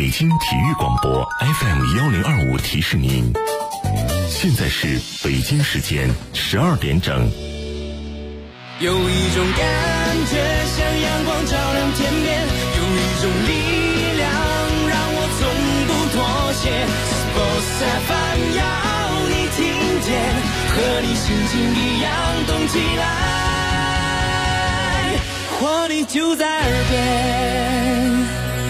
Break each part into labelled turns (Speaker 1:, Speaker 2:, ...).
Speaker 1: 北京体育广播 FM1025提示您，现在是北京时间12点整。
Speaker 2: 有一种感觉像阳光照亮天边，有一种力量让我从不妥协。Sports FM 要你听见，和你心情一样动起来，活力就在耳边。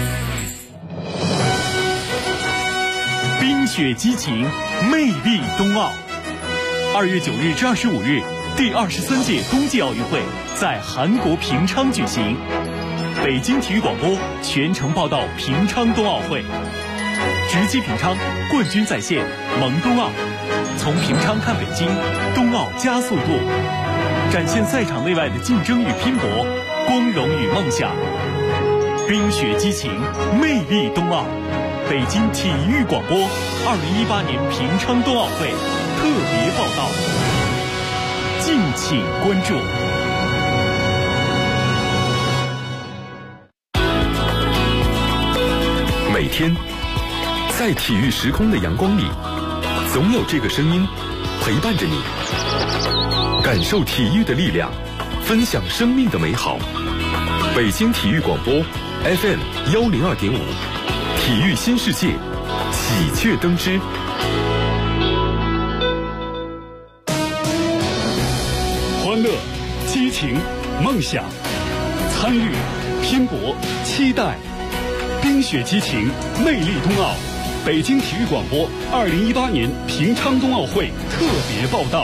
Speaker 3: 冰雪激情，魅力冬奥。2月9日至25日，第23届冬季奥运会在韩国平昌举行。北京体育广播全程报道平昌冬奥会，直击平昌，冠军在线，萌冬奥。从平昌看北京，冬奥加速度，展现赛场内外的竞争与拼搏，光荣与梦想。冰雪激情，魅力冬奥。北京体育广播2018年平昌冬奥会特别报道，敬请关注。
Speaker 1: 每天在体育时空的阳光里，总有这个声音陪伴着你，感受体育的力量，分享生命的美好。北京体育广播 FM102.5，体育新世界，喜鹊登枝。
Speaker 3: 欢乐、激情、梦想，参与、拼搏、期待，冰雪激情，魅力冬奥。北京体育广播2018年平昌冬奥会特别报道。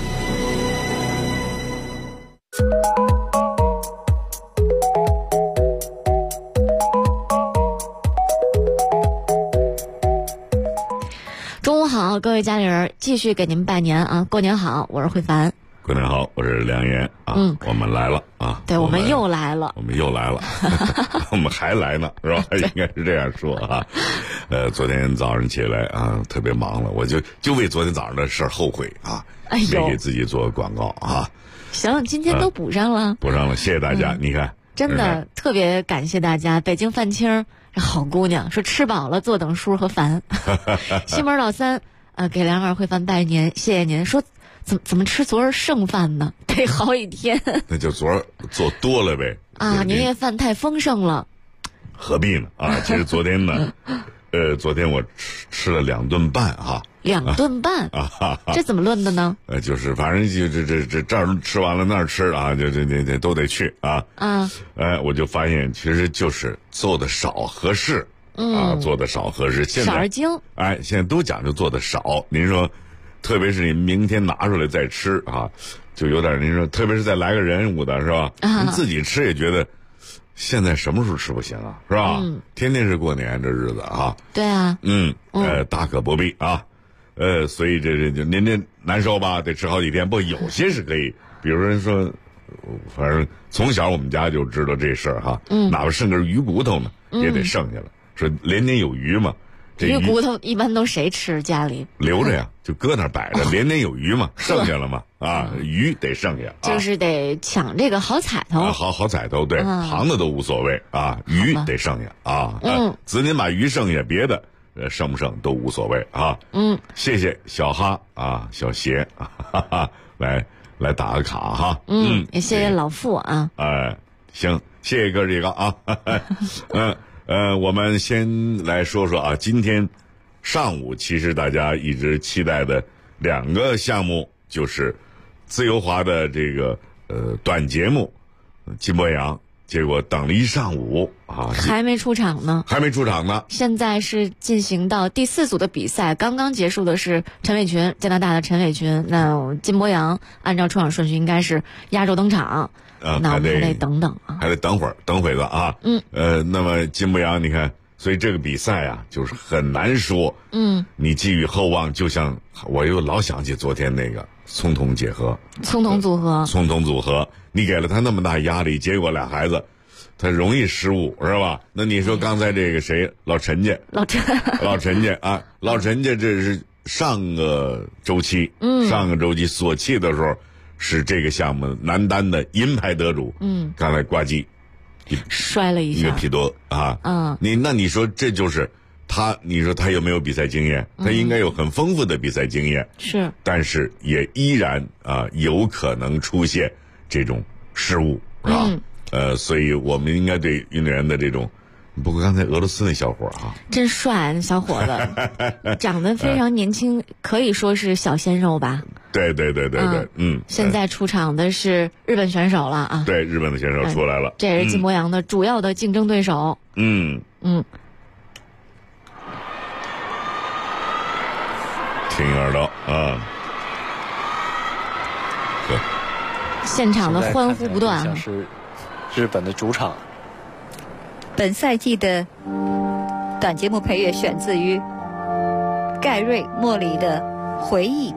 Speaker 4: 中午好，各位家里人，继续给您拜年啊！过年好，我是慧凡。
Speaker 5: 过年好，我是梁岩啊。我们来了啊！
Speaker 4: 对，我们又来了，
Speaker 5: 我们又来了，我们还来呢，是吧？应该是这样说啊。昨天早上起来啊，特别忙了，我就为昨天早上的事后悔啊，没给自己做广告啊。
Speaker 4: 行，今天都补上了，
Speaker 5: 补上了，谢谢大家。你看，
Speaker 4: 真的特别感谢大家。北京范青好姑娘说吃饱了坐等叔和凡。西门老三给梁二慧凡拜年，谢谢您。说怎么吃昨儿剩饭呢？得好几天。
Speaker 5: 那就昨儿做多了呗。
Speaker 4: 啊，年夜饭太丰盛了。
Speaker 5: 何必呢？啊，其实昨天呢，昨天我吃了2顿半哈。
Speaker 4: 2顿半啊？这怎么论的呢？
Speaker 5: 就是反正就这儿吃完了那儿吃啊，这都得去啊。我就发现其实就是做的少合适。做的少合适。现在少
Speaker 4: 而精。
Speaker 5: 现在都讲究做的少。您说，特别是你明天拿出来再吃啊，就有点您说，特别是再来个人物的是吧？您自己吃也觉得，现在什么时候吃不行啊？是吧？天天是过年这日子啊。
Speaker 4: 对啊。
Speaker 5: 大可不必啊。所以这就您这难受吧？得吃好几天。不，有些是可以，比如人说，反正从小我们家就知道这事儿哈。哪怕剩根鱼骨头呢，也得剩下了。说连年有余嘛。这
Speaker 4: 鱼骨头一般都谁吃？家里
Speaker 5: 留着呀，就搁那摆着，连年有余嘛，剩下了嘛啊，鱼得剩下，
Speaker 4: 就是得抢这个好彩头，
Speaker 5: 好彩头，对，旁的都无所谓啊，鱼得剩下啊，只您把鱼剩下，别的剩不剩都无所谓啊。谢谢小哈啊，小鞋啊，来打个卡哈。
Speaker 4: 也谢谢老傅啊。
Speaker 5: 行，谢谢哥几个啊。我们先来说说啊，今天上午其实大家一直期待的2个项目，就是自由滑的这个短节目金博洋，结果等了一上午啊，
Speaker 4: 还没出场呢。现在是进行到第4组的比赛，刚刚结束的是陈伟群，加拿大的陈伟群。那金博洋按照出场顺序应该是压轴登场。那我们还得等等啊，
Speaker 5: 还得等会儿子啊。那么金博洋，你看，所以这个比赛啊，就是很难说。你寄予厚望，就像我又老想起昨天那个葱桶组合，你给了他那么大压力，结果俩孩子他容易失误，是吧？那你说刚才这个谁，老陈家啊，老陈家这是上个周期索契的时候。是这个项目男单的银牌得主，刚才挂机，
Speaker 4: 摔了一下，
Speaker 5: 一个皮多啊，你说这就是你说他有没有比赛经验？他应该有很丰富的比赛经验，
Speaker 4: 是，但
Speaker 5: 是也依然有可能出现这种失误，是吧？所以我们应该对运动员的这种。不过刚才俄罗斯那小伙
Speaker 4: 真帅，那小伙子长得非常年轻，可以说是小鲜肉吧。
Speaker 5: 对，
Speaker 4: 现在出场的是日本选手了啊。
Speaker 5: 对，日本的选手出来了，
Speaker 4: 这也是金博洋的主要的竞争对手。
Speaker 5: 挺耳朵啊。
Speaker 4: 现场的欢呼不断。
Speaker 6: 像是日本的主场。
Speaker 7: 本赛季的短节目配乐选自于盖瑞·莫里的《回忆》。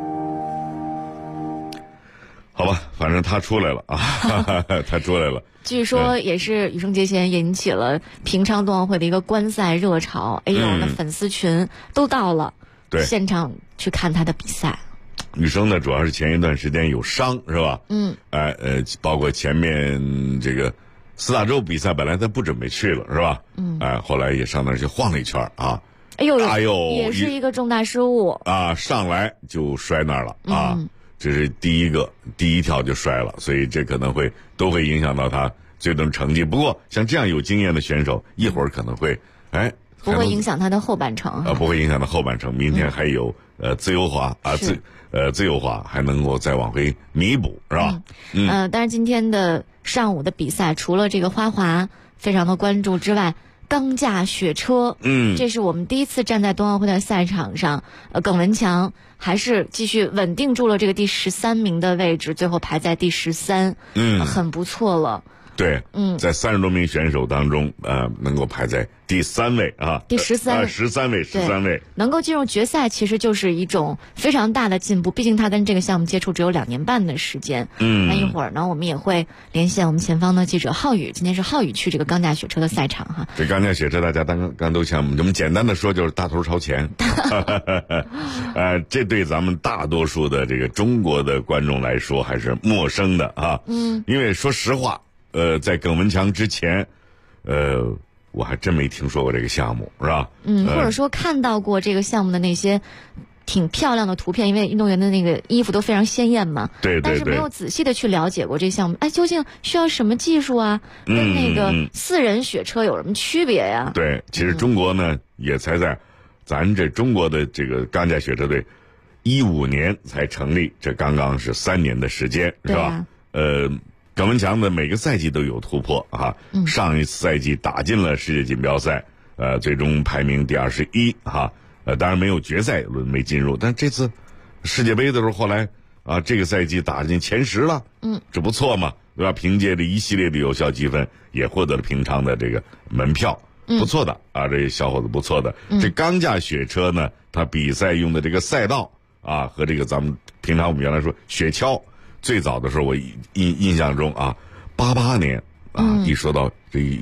Speaker 5: 好吧，反正他出来了啊，他出来了。
Speaker 4: 据说也是羽生结弦引起了平昌冬奥会的一个观赛热潮。哎呦，那粉丝群都到了，
Speaker 5: 对，
Speaker 4: 现场去看他的比赛。
Speaker 5: 羽生呢，主要是前一段时间有伤，是吧？包括前面这个。4大洲比赛本来他不准备去了，是吧？后来也上那儿去晃了一圈啊。哎呦，
Speaker 4: 也是一个重大失误
Speaker 5: 啊！上来就摔那儿了啊！这是第一跳就摔了，所以这可能都会影响到他最终成绩。不过像这样有经验的选手，一会儿可能会
Speaker 4: 不会影响他的后半程
Speaker 5: 不会影响他后半程。明天还有自由滑啊，自由滑还能够再往回弥补，是吧？
Speaker 4: 但是今天的上午的比赛，除了这个花滑非常的关注之外，钢架雪车，这是我们第一次站在冬奥会的赛场上，耿文强还是继续稳定住了这个第13名的位置，最后排在第13，很不错了。
Speaker 5: 对，在30多名选手当中，能够排在第3位啊，
Speaker 4: 第13位，能够进入决赛，其实就是一种非常大的进步。毕竟他跟这个项目接触只有2年半的时间。那一会儿呢，我们也会连线我们前方的记者浩宇，今天是浩宇去这个钢架雪车的赛场哈。
Speaker 5: 这钢架雪车大家刚都像我们简单的说就是大头朝前，这对咱们大多数的这个中国的观众来说还是陌生的啊。因为说实话。在耿文强之前，我还真没听说过这个项目，是吧？
Speaker 4: 或者说看到过这个项目的那些挺漂亮的图片，因为运动员的那个衣服都非常鲜艳嘛。
Speaker 5: 对。
Speaker 4: 但是没有仔细的去了解过这项目，究竟需要什么技术啊？跟那个4人雪车有什么区别呀？
Speaker 5: 对，其实中国呢，也才在咱这中国的这个钢架雪车队15年才成立，这刚刚是3年的时间，是吧？耿文强的每个赛季都有突破啊！上一次赛季打进了世界锦标赛，最终排名第21哈。当然没有决赛轮没进入，但这次世界杯的时候，后来这个赛季打进前10了，这不错嘛，对吧？凭借着一系列的有效积分，也获得了平昌的这个门票，不错的啊！这小伙子不错的。这钢架雪车呢，它比赛用的这个赛道和这个咱们平常我们原来说雪橇。最早的时候，我印象中88年一说到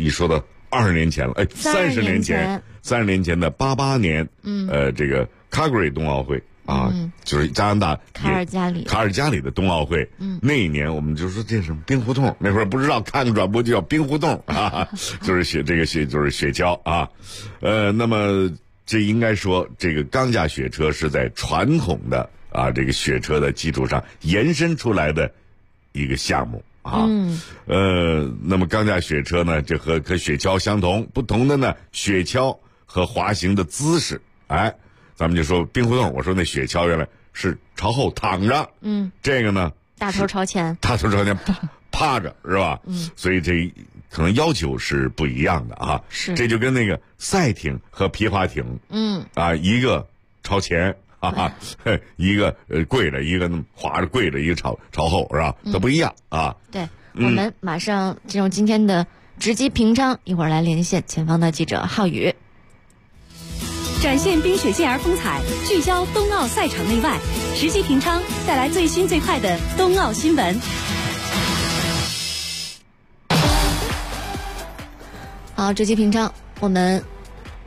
Speaker 5: 20年前了，30年前的88年，这个卡格瑞冬奥会就是加拿大
Speaker 4: 卡尔
Speaker 5: 加里的冬奥会，那一年我们就说这是冰胡同，那会儿不知道看个转播就叫冰胡同就是雪橇那么这应该说这个钢架雪车是在传统的。这个雪车的基础上延伸出来的一个项目那么钢架雪车呢，这和雪橇相同，不同的呢，雪橇和滑行的姿势，咱们就说冰胡同，我说那雪橇原来是朝后躺着，这个呢
Speaker 4: 大头朝前
Speaker 5: 趴着，是吧？所以这可能要求是不一样的
Speaker 4: 是，
Speaker 5: 这就跟那个赛艇和皮划艇，一个朝前。一个跪着，一个滑着跪着，一个朝后，是吧？它不一样
Speaker 4: 对，我们马上进入今天的直击平昌，一会儿来连线前方的记者浩宇，
Speaker 8: 展现冰雪健儿风采，聚焦冬奥赛场内外，直击平昌，带来最新最快的冬奥新闻。
Speaker 4: 好，直击平昌，我们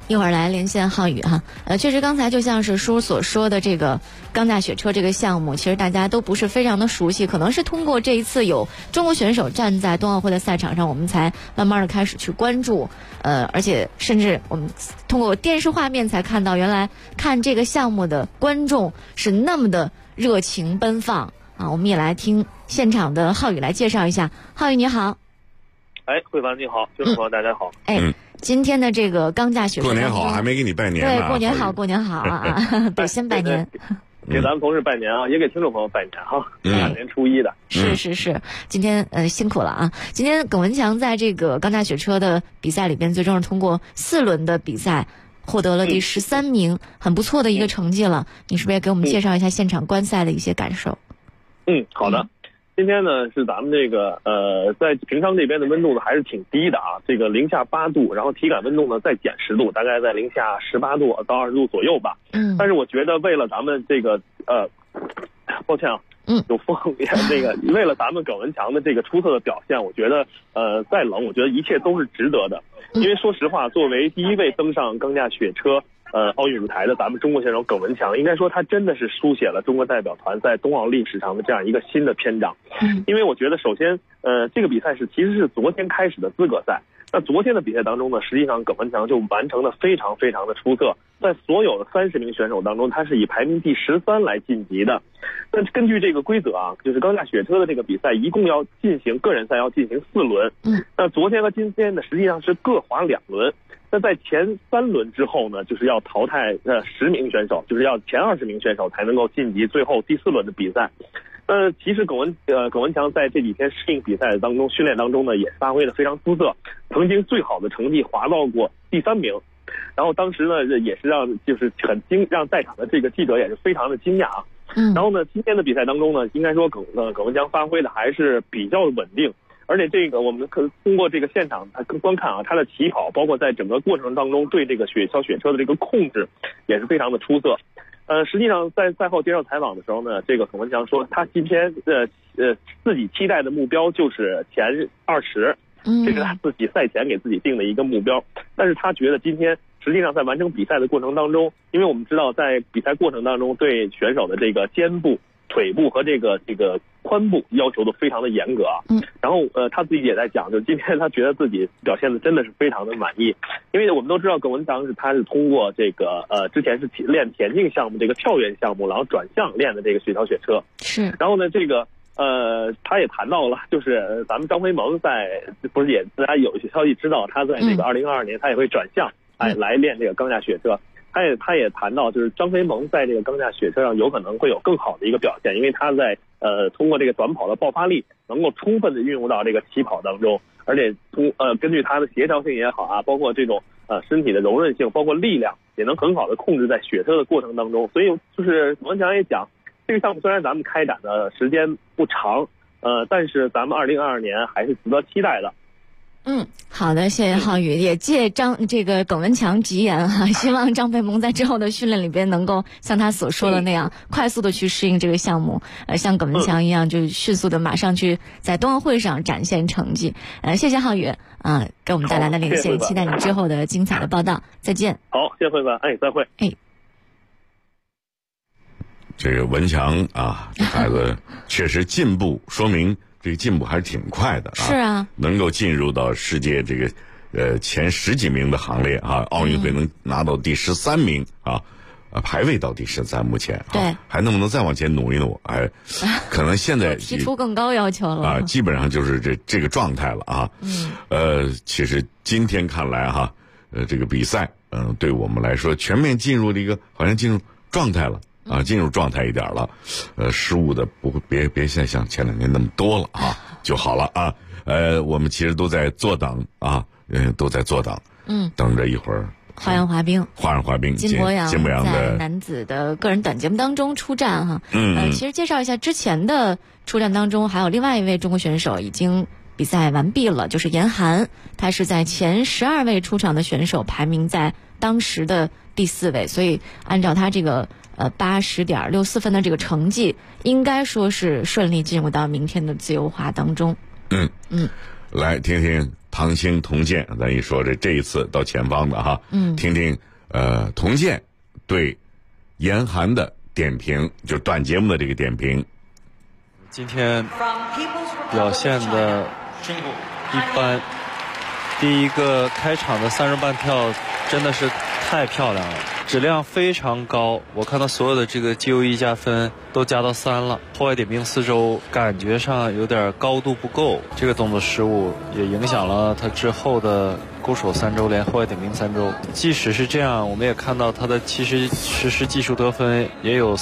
Speaker 4: 一会儿来连线浩宇哈。确实刚才就像是叔所说的，这个钢架雪车这个项目，其实大家都不是非常的熟悉，可能是通过这一次有中国选手站在冬奥会的赛场上，我们才慢慢的开始去关注。而且甚至我们通过电视画面才看到，原来看这个项目的观众是那么的热情奔放啊！我们也来听现场的浩宇来介绍一下。浩宇你好。
Speaker 9: 慧凡你好，听众朋友大家好。
Speaker 4: 今天的这个钢架雪车，
Speaker 5: 过年好，还没给你拜年呢。
Speaker 4: 对，过年好，过年好啊！对，先拜年。
Speaker 9: 给咱们同事拜年啊，也给听众朋友拜年哈。大年初一的。
Speaker 4: 是，今天辛苦了啊！今天耿文强在这个钢架雪车的比赛里边，最终是通过4轮的比赛获得了第13名，很不错的一个成绩了。你是不是也给我们介绍一下现场观赛的一些感受？
Speaker 9: 好的。今天呢是咱们这个在平昌这边的温度呢还是挺低的啊，这个零下8度，然后体感温度呢再减10度，大概在零下18度到20度左右吧。但是我觉得为了咱们这个抱歉啊，有风那个为了咱们耿文强的这个出色的表现，我觉得再冷，我觉得一切都是值得的。因为说实话，作为第一位登上钢架雪车奥运舞台的咱们中国选手耿文强，应该说他真的是书写了中国代表团在冬奥历史上的这样一个新的篇章。因为我觉得首先这个比赛其实是昨天开始的资格赛，那昨天的比赛当中呢，实际上耿文强就完成的非常非常的出色，在所有的30名选手当中，他是以排名第13来晋级的。那根据这个规则啊，就是钢架雪车的这个比赛一共要进行个人赛要进行4轮，那昨天和今天呢实际上是各滑2轮。那在前3轮之后呢，就是要淘汰10名选手，就是要前20名选手才能够晋级最后第4轮的比赛。其实耿文强在这几天适应比赛当中、训练当中呢，也发挥得非常出色，曾经最好的成绩滑到过第3名。然后当时呢，也是让在场的这个记者也是非常的惊讶啊。然后呢，今天的比赛当中呢，应该说耿文强发挥的还是比较稳定。而且这个我们可通过这个现场观看啊，他的起跑，包括在整个过程当中对这个小雪车的这个控制也是非常的出色。实际上在赛后接受采访的时候呢，这个耿文强说他今天自己期待的目标就是前20，这是他自己赛前给自己定的一个目标。但是他觉得今天实际上在完成比赛的过程当中，因为我们知道在比赛过程当中对选手的这个肩部、腿部和这个髋部要求都非常的严格啊。然后他自己也在讲，就是今天他觉得自己表现的真的是非常的满意。因为我们都知道耿文强他是通过这个之前是练田径项目这个跳远项目，然后转向练的这个雪车。是。然后呢这个他也谈到了，就是咱们张飞萌不是也大家有一些消息知道他在这个2022年他也会转向来练这个钢架雪车。他也谈到，就是张飞萌在这个钢架雪车上有可能会有更好的一个表现，因为他在通过这个短跑的爆发力能够充分的运用到这个起跑当中，而且根据他的协调性也好啊，包括这种身体的柔韧性，包括力量，也能很好的控制在雪车的过程当中。所以就是耿文强也讲，这个项目虽然咱们开展的时间不长，但是咱们2022年还是值得期待的。
Speaker 4: 好的，谢谢浩宇，也借这个耿文强吉言哈，希望张飞萌在之后的训练里边能够像他所说的那样，快速的去适应这个项目，像耿文强一样，就迅速的马上去在冬奥会上展现成绩。谢谢浩宇给我们带来的连线，期待你之后的精彩的报道，再见。
Speaker 9: 好，谢谢慧凡，再会。
Speaker 5: 这个文强啊，这孩子确实进步，说明这个进步还是挺快的啊！
Speaker 4: 是啊，能
Speaker 5: 够进入到世界这个前10几名的行列啊，奥运会能拿到第13名啊，排位到第13，目前对，还能不能再往前努一努？可能现在
Speaker 4: 提出更高要求了
Speaker 5: 基本上就是这个状态了啊。其实今天看来哈，这个比赛对我们来说全面进入了一个好像进入状态了。进入状态一点了，失误的别再像前2年那么多了就好了啊。我们其实都在坐等都在坐等，等着一会儿
Speaker 4: 花样滑冰
Speaker 5: 金博洋
Speaker 4: 在男子的个人短节目当中出战哈。其实介绍一下之前的出战当中，还有另外一位中国选手已经比赛完毕了，就是严寒，他是在前12位出场的选手，排名在当时的第4位，所以按照他这个80.64分的这个成绩，应该说是顺利进入到明天的自由滑当中。
Speaker 5: 来听听唐青、童健，咱一说这一次到前方的哈，听听童健对严寒的点评，就短节目的这个点评。
Speaker 6: 今天表现的一般，第一个开场的3人半跳真的是太漂亮了，质量非常高。我看到所有的这个 GOE 加分都加到3了，破坏点评4周感觉上有点高度不够，这个动作失误也影响了他之后的勾手3周连破坏点评3周。即使是这样，我们也看到他的其实实时技术得分也有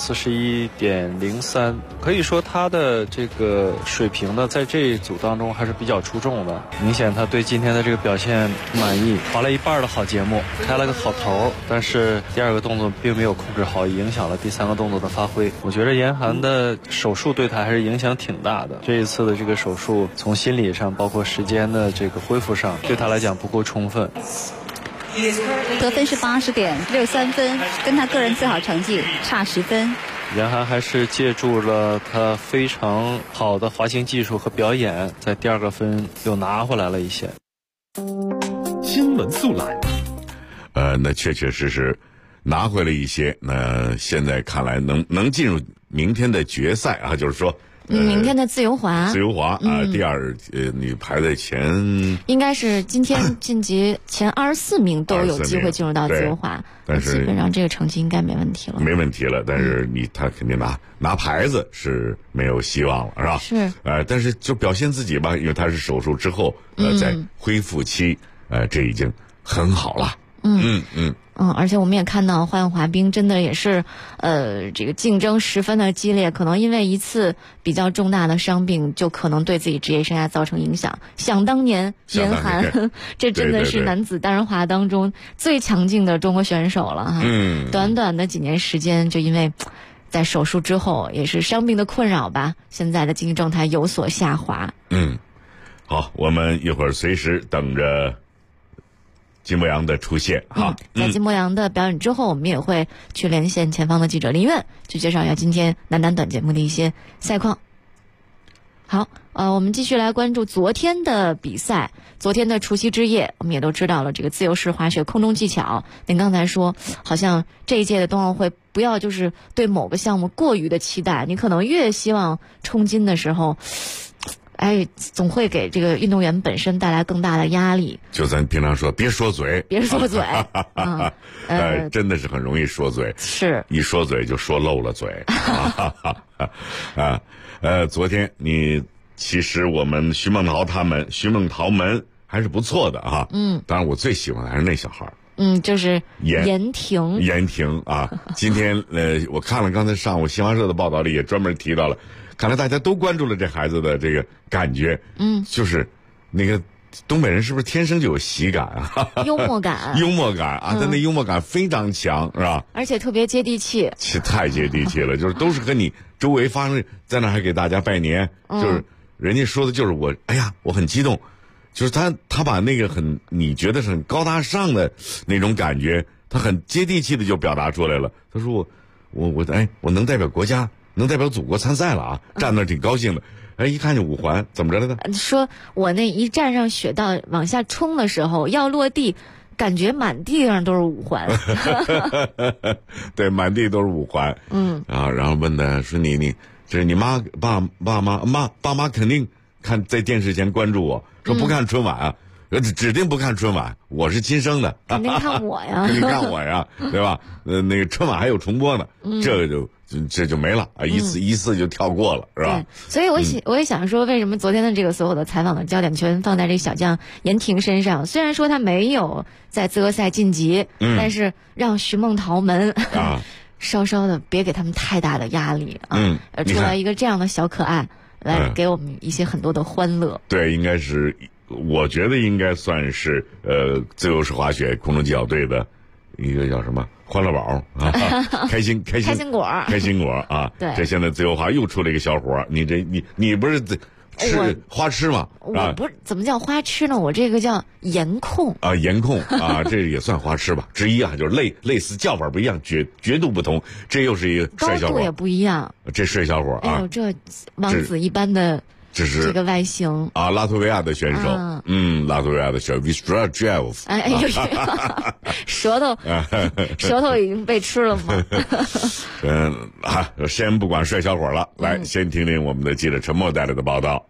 Speaker 6: 41.03，可以说他的这个水平呢在这一组当中还是比较出众的。明显他对今天的这个表现满意，划了一半的好节目，开了个好头，但是第2个动作并没有控制好，影响了第3个动作的发挥。我觉得严寒的手术对他还是影响挺大的，这一次的这个手术从心理上包括时间的这个恢复上对他来讲不够充分。
Speaker 7: 得分是80.63分，跟他个人最好成绩差10分。
Speaker 6: 严寒还是借助了他非常好的滑行技术和表演，在第2个分又拿回来了一些。
Speaker 1: 新闻速览，
Speaker 5: 那确确实实拿回了一些，那现在看来能进入明天的决赛啊，就是说
Speaker 4: 明天的自由滑，
Speaker 5: 自由滑啊，第2你排在前，
Speaker 4: 应该是今天晋级前24名都有机会进入到自由滑，
Speaker 5: 但是
Speaker 4: 基本上这个成绩应该没问题了。
Speaker 5: 没问题了，但是他肯定拿牌子是没有希望了，是吧？
Speaker 4: 是，
Speaker 5: 但是就表现自己吧，因为他是手术之后在恢复期，这已经很好了。
Speaker 4: 而且我们也看到花样滑冰真的也是，这个竞争十分的激烈，可能因为一次比较重大的伤病，就可能对自己职业生涯造成影响。想当年严寒，这真的是男子单人滑当中最强劲的中国选手了哈。短短的几年时间，就因为在手术之后，也是伤病的困扰吧，现在的竞技状态有所下滑。
Speaker 5: 好，我们一会儿随时等着金博洋的出现哈。
Speaker 4: 在金博洋的表演之后，我们也会去连线前方的记者林苑，去介绍一下今天男单短节目的一些赛况。好，我们继续来关注昨天的比赛。昨天的除夕之夜，我们也都知道了这个自由式滑雪空中技巧。您刚才说，好像这一届的冬奥会不要就是对某个项目过于的期待，你可能越希望冲金的时候，总会给这个运动员本身带来更大的压力。
Speaker 5: 就咱平常说，别说嘴，
Speaker 4: 别说嘴，
Speaker 5: 真的是很容易说嘴，
Speaker 4: 是
Speaker 5: 一说嘴就说漏了嘴。昨天其实我们徐梦桃们还是不错的哈。当然我最喜欢的还是那小孩。
Speaker 4: 就是严婷
Speaker 5: 啊。今天我看了刚才上午新华社的报道里也专门提到了。看来大家都关注了这孩子的这个感觉，就是那个东北人是不是天生就有喜感啊？
Speaker 4: 幽默感啊，
Speaker 5: 他那幽默感非常强，是吧？
Speaker 4: 而且特别接地气，
Speaker 5: 太接地气了，就是都是和你周围发生，在那还给大家拜年，就是人家说的就是我，我很激动，就是他把那个你觉得是很高大上的那种感觉，他很接地气的就表达出来了。他说我能代表国家。能代表祖国参赛了啊！站那挺高兴的，一看就5环，怎么着了呢？
Speaker 4: 说我那一站上雪道往下冲的时候，要落地，感觉满地上都是5环。
Speaker 5: 对，满地都是5环。然后问他说你这是你爸妈肯定看在电视前关注我，说不看春晚啊。指定不看春晚，我是亲生的，
Speaker 4: 肯定看我呀，
Speaker 5: 肯定看我呀，对吧？那个春晚还有重播呢，这就没了啊，一次就跳过了，是吧？
Speaker 4: 所以我也想说，为什么昨天的这个所有的采访的焦点全放在这个小将严婷身上？虽然说他没有在资格赛晋级，但是让徐梦桃们稍稍的别给他们太大的压力啊，出来一个这样的小可爱，来给我们一些很多的欢乐。
Speaker 5: 对，应该是。我觉得应该算是自由式滑雪空中技巧队的一个叫什么欢乐宝啊，开心果啊！
Speaker 4: 对，
Speaker 5: 这现在自由滑又出了一个小伙，你不是花痴吗？
Speaker 4: 我不是怎么叫花痴呢？我这个叫颜控
Speaker 5: 啊，颜控啊，这也算花痴吧之一啊，就是类似叫法不一样，角度不同。这又是一个帅小伙，
Speaker 4: 高度也不一样。
Speaker 5: 这帅小伙啊，
Speaker 4: 这王子一般的这个外形
Speaker 5: 啊，拉脱维亚的选手，拉脱维亚的选手 Vistrajev，
Speaker 4: 哎呦，舌头已经被吃了吗？
Speaker 5: 先不管帅小伙了，来先听听我们的记者陈默带来的报道。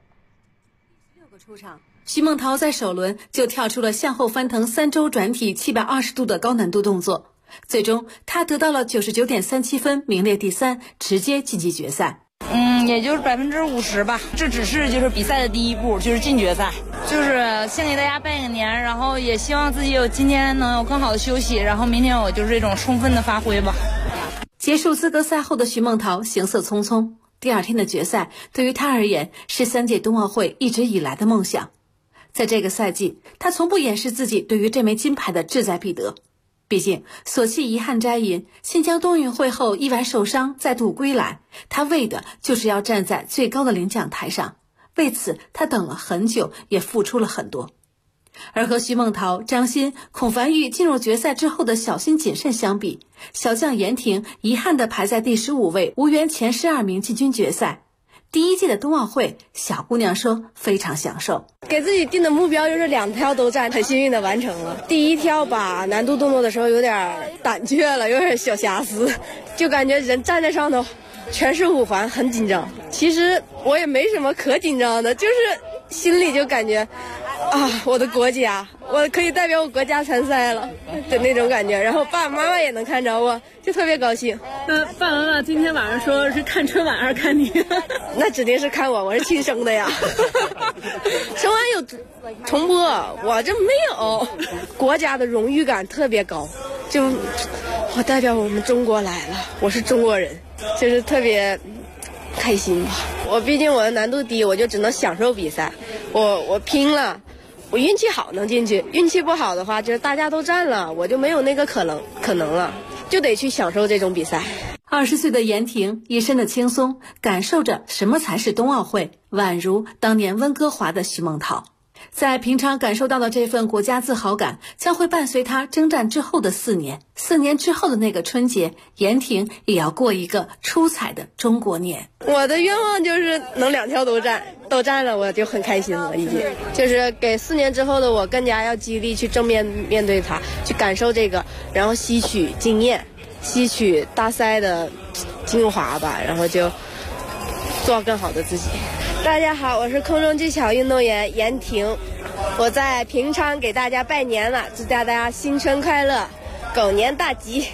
Speaker 8: 6个出场，徐梦桃在首轮就跳出了向后翻腾3周转体720度的高难度动作，最终她得到了99.37分，名列第3，直接晋级决赛。
Speaker 10: 也就是50%吧，这只是就是比赛的第一步，就是进决赛。就是先给大家拜个年，然后也希望自己今天能有更好的休息，然后明天我就是这种充分的发挥吧。
Speaker 8: 结束资格赛后的徐梦桃行色匆匆，第2天的决赛对于她而言是3届冬奥会一直以来的梦想。在这个赛季，她从不掩饰自己对于这枚金牌的志在必得。毕竟索契遗憾摘银，新疆冬运会后意外受伤再度归来，他为的就是要站在最高的领奖台上，为此他等了很久，也付出了很多。而和徐梦桃、张欣、孔凡玉进入决赛之后的小心谨慎相比，小将严婷遗憾地排在第15位，无缘前12名进军决赛。第1届的冬奥会，小姑娘说非常享受，
Speaker 11: 给自己定的目标就是2条都占，很幸运的完成了。第1条把难度动作的时候有点胆怯了，有点小瑕疵，就感觉人站在上头全是5环，很紧张。其实我也没什么可紧张的，就是心里就感觉啊，我的国家，我可以代表我国家参赛了的那种感觉。然后爸爸妈妈也能看着我，就特别高兴。
Speaker 8: 那爸爸妈妈今天晚上说是看春晚还是看你？
Speaker 11: 那指定是看我是亲生的呀。春晚有重播，我这没有。国家的荣誉感特别高，就我代表我们中国来了，我是中国人，就是特别开心吧。毕竟我的难度低，我就只能享受比赛。我拼了，我运气好能进去，运气不好的话就是大家都占了，我就没有那个可能了，就得去享受这种比赛。
Speaker 8: 20岁的严婷一身的轻松，感受着什么才是冬奥会，宛如当年温哥华的徐梦桃。在平常感受到的这份国家自豪感，将会伴随她征战之后的4年。4年之后的那个春节，严婷也要过一个出彩的中国年。
Speaker 11: 我的愿望就是能2条都占了，我就很开心了。已经就是给4年之后的我更加要激励去正面面对它，去感受这个，然后吸取经验，吸取大赛的精华吧，然后就做更好的自己。大家好，我是空中技巧运动员严婷，我在平昌给大家拜年了，祝大家新春快乐，狗年大吉。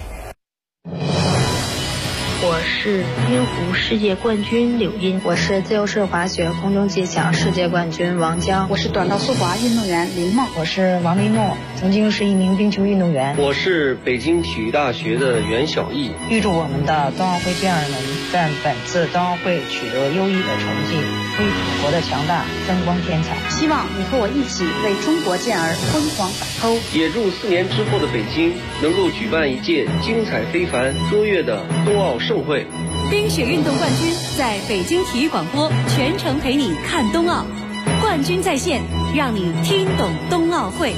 Speaker 12: 我是晕湖世界冠军柳茵，
Speaker 13: 我是自由式滑雪空中技巧世界冠军王江，
Speaker 14: 我是短道速滑运动员林梦，
Speaker 15: 我是王丽诺，曾经是一名冰球运动员。
Speaker 16: 我是北京体育大学的袁晓毅。
Speaker 15: 预祝我们的冬奥会健儿们在本次冬奥会取得优异的成绩，为祖国的强大增光添彩。
Speaker 14: 希望你和我一起为中国健儿疯狂反抽。
Speaker 16: 也祝4年之后的北京能够举办一届精彩非凡、卓越的冬奥盛会。
Speaker 8: 冰雪运动冠军在北京体育广播全程陪你看冬奥，冠军在线，让你听懂冬奥会。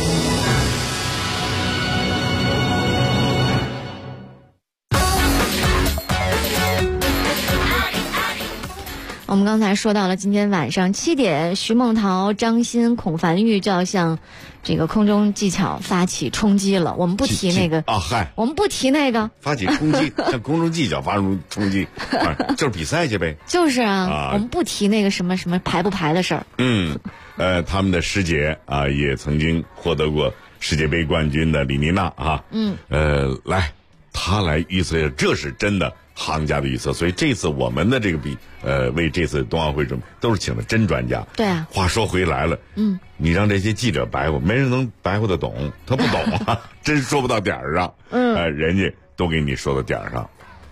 Speaker 4: 我们刚才说到了今天晚上7点，徐梦桃、张欣、孔凡玉就要向这个空中技巧发起冲击了。我们不提那个我们不提那个
Speaker 5: 发起冲击，向空中技巧发出冲击，就是比赛去呗。
Speaker 4: 就是啊，我们不提那个什么排不排的事儿。
Speaker 5: 他们的师姐啊，也曾经获得过世界杯冠军的李妮娜啊。他来预测，这是真的行家的预测，所以这次我们的这个为这次冬奥会准备都是请了真专家。
Speaker 4: 对啊，
Speaker 5: 话说回来了，你让这些记者白话，没人能白话得懂，他不懂啊，真说不到点儿上。人家都给你说到点儿上。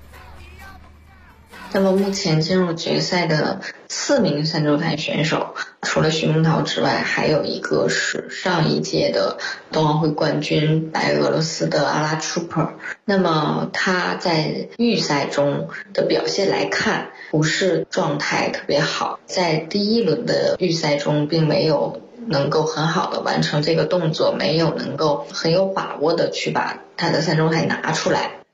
Speaker 12: 那么目前进入决赛的4名3周台选手，除了徐梦桃之外，还有一个是上一届的冬奥会冠军白俄罗斯的阿拉楚珀。那么他在预赛中的表现来看，不是状态特别好，在第1轮的预赛中并没有能够很好的完成这个动作，没有能够很有把握的去把他的3周台拿出来。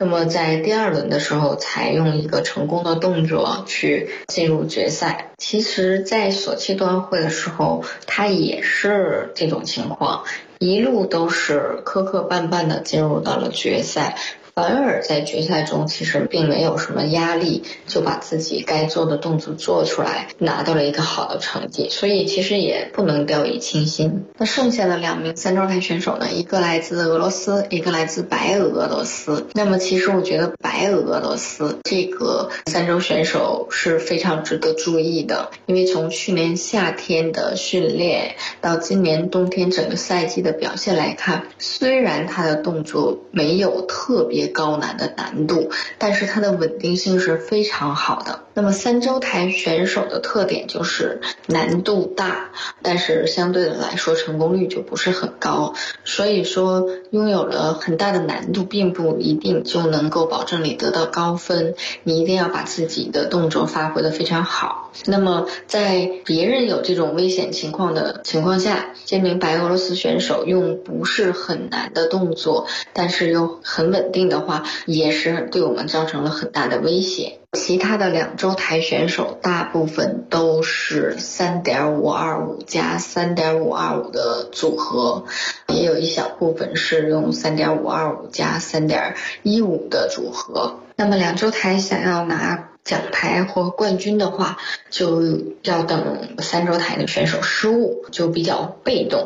Speaker 12: 那么在第2轮的时候采用一个成功的动作去进入决赛。其实在索契冬奥会的时候他也是这种情况，一路都是磕磕绊绊的进入到了决赛，反而在决赛中其实并没有什么压力，就把自己该做的动作做出来，拿到了一个好的成绩，所以其实也不能掉以轻心。那剩下的2名3周台选手呢，一个来自俄罗斯，一个来自白俄罗斯。那么其实我觉得白俄罗斯这个3周选手是非常值得注意的，因为从去年夏天的训练到今年冬天整个赛季的表现来看，虽然他的动作没有特别高难的难度，但是它的稳定性是非常好的。那么3周台选手的特点就是难度大，但是相对的来说成功率就不是很高，所以说拥有了很大的难度并不一定就能够保证你得到高分，你一定要把自己的动作发挥得非常好。那么在别人有这种危险情况的情况下，这名白俄罗斯选手用不是很难的动作但是又很稳定的话，也是对我们造成了很大的威胁。其他的2周台选手大部分都是 3.525 加 3.525 的组合，也有一小部分是用 3.525 加 3.15 的组合。那么2周台想要拿奖牌或冠军的话，就要等3周台的选手失误，就比较被动。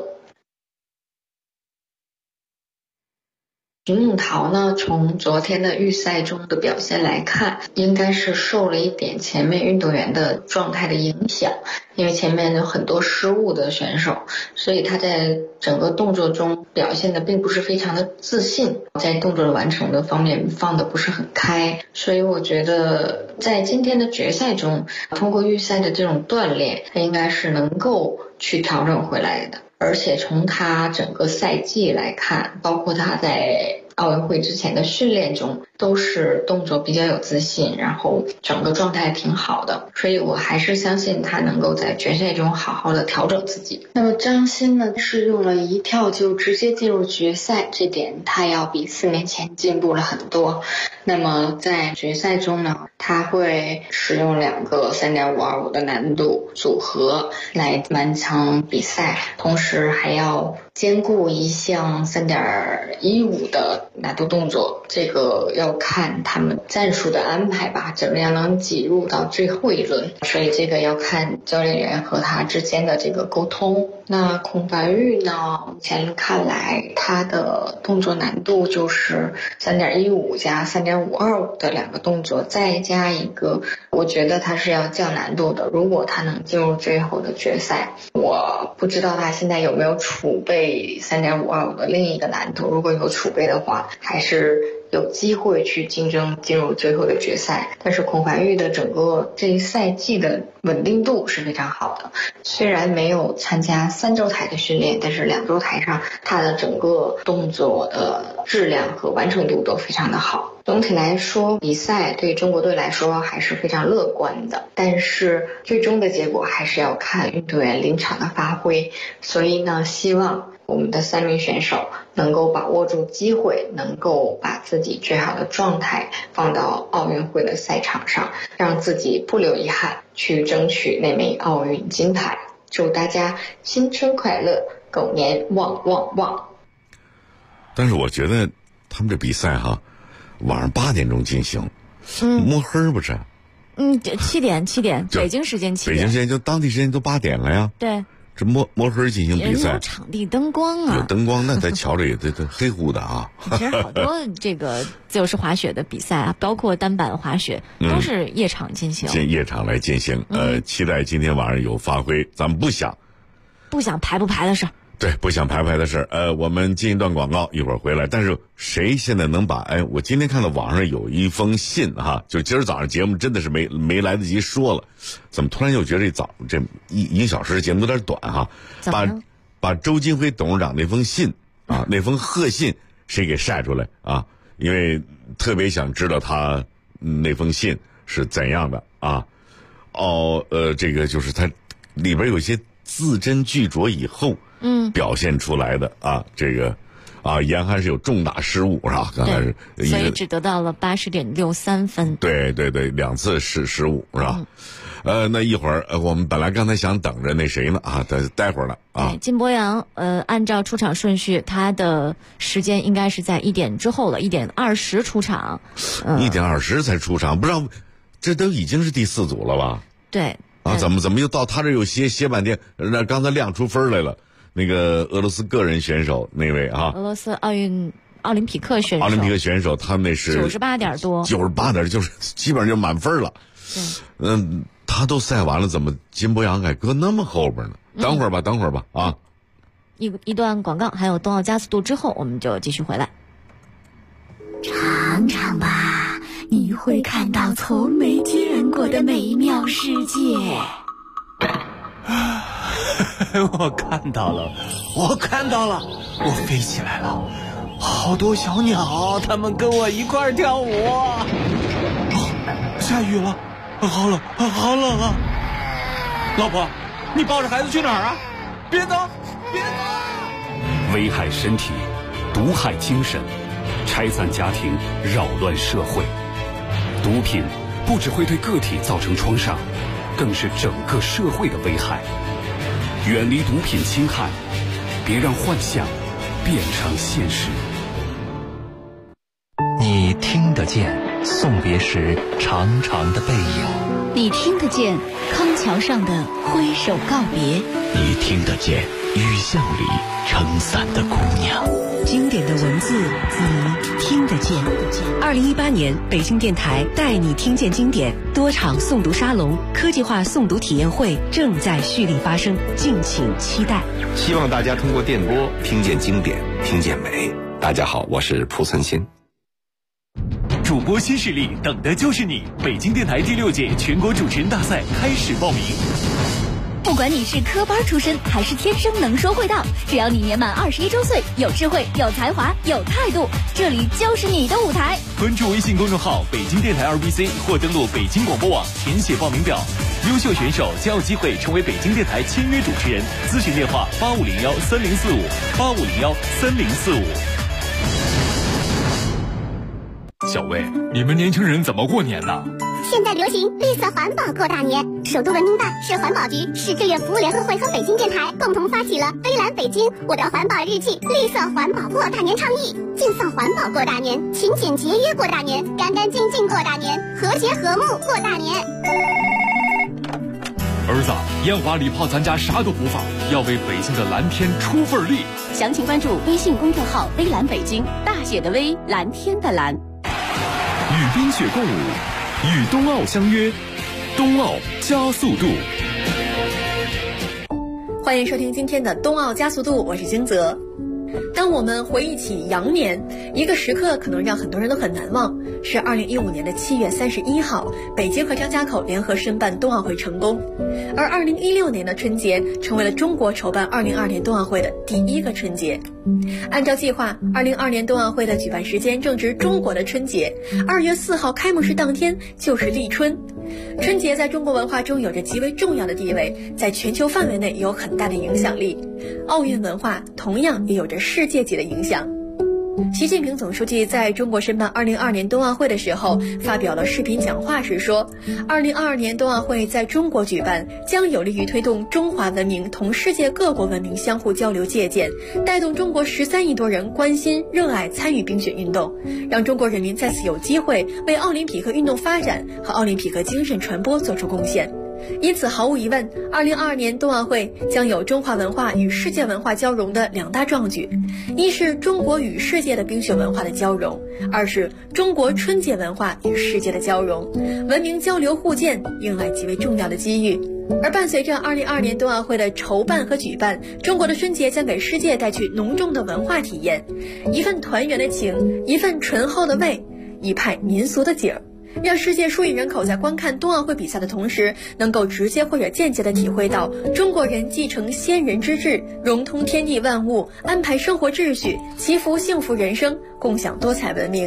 Speaker 12: 徐梦桃呢，从昨天的预赛中的表现来看，应该是受了一点前面运动员的状态的影响，因为前面有很多失误的选手，所以他在整个动作中表现的并不是非常的自信，在动作的完成的方面放的不是很开，所以我觉得在今天的决赛中，通过预赛的这种锻炼，他应该是能够去调整回来的。而且从他整个赛季来看，包括他在奥运会之前的训练中，都是动作比较有自信，然后整个状态挺好的，所以我还是相信他能够在决赛中好好的调整自己。那么张欣呢，是用了一跳就直接进入决赛，这点他要比4年前进步了很多。那么在决赛中呢，他会使用2个 3.525 的难度组合来完成比赛，同时还要兼顾一项 3.15 的难度动作，这个要看他们战术的安排吧，怎么样能挤入到最后一轮，所以这个要看教练员和他之间的这个沟通。那孔凡玉呢，目前看来他的动作难度就是 3.15 加 3.525 的2个动作，再加一个，我觉得他是要降难度的。如果他能进入最后的决赛，我不知道他现在有没有储备 3.525 的另一个难度，如果有储备的话，还是有机会去竞争进入最后的决赛。但是孔凡玉的整个这一赛季的稳定度是非常好的，虽然没有参加3周台的训练，但是2周台上他的整个动作的质量和完成度都非常的好。总体来说，比赛对中国队来说还是非常乐观的，但是最终的结果还是要看运动员临场的发挥，所以呢，希望我们的3名选手能够把握住机会，能够把自己最好的状态放到奥运会的赛场上，让自己不留遗憾，去争取那枚奥运金牌。祝大家新春快乐，狗年旺旺旺。
Speaker 5: 但是我觉得他们这比赛哈，晚上8点钟进行，摸黑不是
Speaker 4: ？7点，北京时间7点，
Speaker 5: 北京时间就当地时间都8点了呀。
Speaker 4: 对，
Speaker 5: 这摸黑进行比赛，
Speaker 4: 有场地灯光啊，
Speaker 5: 有灯光，那在瞧着也这黑乎的啊。
Speaker 4: 其实好多这个自由式滑雪的比赛啊，包括单板滑雪，都是夜场进行，
Speaker 5: 夜场来进行。期待今天晚上有发挥，咱们不想
Speaker 4: 排不排的事儿。
Speaker 5: 对，不想排的事儿。我们进一段广告，一会儿回来。但是谁现在能把我今天看到网上有一封信哈，就今儿早上节目真的是没来得及说了，怎么突然又觉得这一个小时的节目有点短哈？把周金辉董事长那封信啊，那封贺信谁给晒出来啊？因为特别想知道他那封信是怎样的啊？这个就是他里边有些字斟句酌以后表现出来的啊，这个啊，严寒是有重大失误是吧？刚才是，
Speaker 4: 所以只得到了80.63分。
Speaker 5: 对对对，2次失误是吧？那一会儿我们本来刚才想等着那谁呢啊，待会儿了啊。
Speaker 4: 金博洋按照出场顺序，他的时间应该是在1点之后了，1点20出场。
Speaker 5: 1点20才出场，不知道这都已经是第4组了吧？
Speaker 4: 对。
Speaker 5: 啊，怎么又到他这又歇半天？那刚才亮出分来了，那个俄罗斯个人选手那位啊，
Speaker 4: 俄罗斯奥林匹克选
Speaker 5: 手，他那是
Speaker 4: 98点多
Speaker 5: ，98点就是基本上就满分了。他都赛完了，怎么金博洋还搁那么后边呢？等会儿吧啊！
Speaker 4: 一段广告，还有冬奥加速度之后，我们就继续回来。
Speaker 17: 尝尝吧，你会看到从没见过的美妙世界。
Speaker 18: 我看到了，我飞起来了，好多小鸟，它们跟我一块跳舞。下雨了，好冷啊！老婆，你抱着孩子去哪儿啊？别走！
Speaker 1: 危害身体，毒害精神，拆散家庭，扰乱社会。毒品不只会对个体造成创伤，更是整个社会的危害。远离毒品侵害，别让幻想变成现实。
Speaker 19: 你听得见送别时长长的背影，
Speaker 17: 你听得见康桥上的挥手告别，
Speaker 19: 你听得见雨巷里撑伞的姑娘。
Speaker 20: 经典的文字你听得见。2018年北京电台带你听见经典多场诵读沙龙、科技化诵读体验会正在蓄力发生，敬请期待。
Speaker 21: 希望大家通过电波听见经典，听见美。大家好，我是蒲存昕。
Speaker 3: 主播新势力，等的就是你！北京电台第6届全国主持人大赛开始报名。
Speaker 17: 不管你是科班出身还是天生能说会道，只要你年满21周岁，有智慧、有才华、有态度，这里就是你的舞台。
Speaker 3: 关注微信公众号北京电台2BC 或登录北京广播网填写报名表，优秀选手将有机会成为北京电台签约主持人。咨询电话85013045，85013045。
Speaker 1: 小魏，你们年轻人怎么过年呢？
Speaker 22: 现在流行绿色环保过大年，首都文明办、市环保局、市志愿服务联合会和北京电台共同发起了微蓝北京我的环保日记绿色环保过大年倡议，尽放环保过大年，勤俭节约过大年，干干净净过大年，和谐和睦过大年。
Speaker 1: 儿子，烟花礼炮咱家啥都不放，要为北京的蓝天出份力。
Speaker 17: 详情关注微信公众号微蓝北京，大写的微，蓝天的蓝。
Speaker 1: 与冰雪共舞，与冬奥相约，冬奥加速度。
Speaker 8: 欢迎收听今天的冬奥加速度，我是金泽。当我们回忆起羊年，一个时刻可能让很多人都很难忘，是2015年的7月31号，北京和张家口联合申办冬奥会成功。而2016年的春节成为了中国筹办2022年冬奥会的第一个春节。按照计划，2022年冬奥会的举办时间正值中国的春节，2月4号开幕式当天就是立春。春节在中国文化中有着极为重要的地位，在全球范围内有很大的影响力。奥运文化同样也有着世界级的影响。习近平总书记在中国申办2022年冬奥会的时候发表了视频讲话时说，2022年冬奥会在中国举办，将有利于推动中华文明同世界各国文明相互交流借鉴，带动中国13亿多人关心、热爱、参与冰雪运动，让中国人民再次有机会为奥林匹克运动发展和奥林匹克精神传播做出贡献。因此，毫无疑问，2022年冬奥会将有中华文化与世界文化交融的2大壮举：一是中国与世界的冰雪文化的交融，二是中国春节文化与世界的交融，文明交流互鉴，迎来极为重要的机遇。而伴随着2022年冬奥会的筹办和举办，中国的春节将给世界带去浓重的文化体验，一份团圆的情，一份醇厚的味，一派民俗的景儿，让世界数亿人口在观看冬奥会比赛的同时，能够直接或者间接地体会到中国人继承先人之志，融通天地万物，安排生活秩序，祈福幸福人生，共享多彩文明。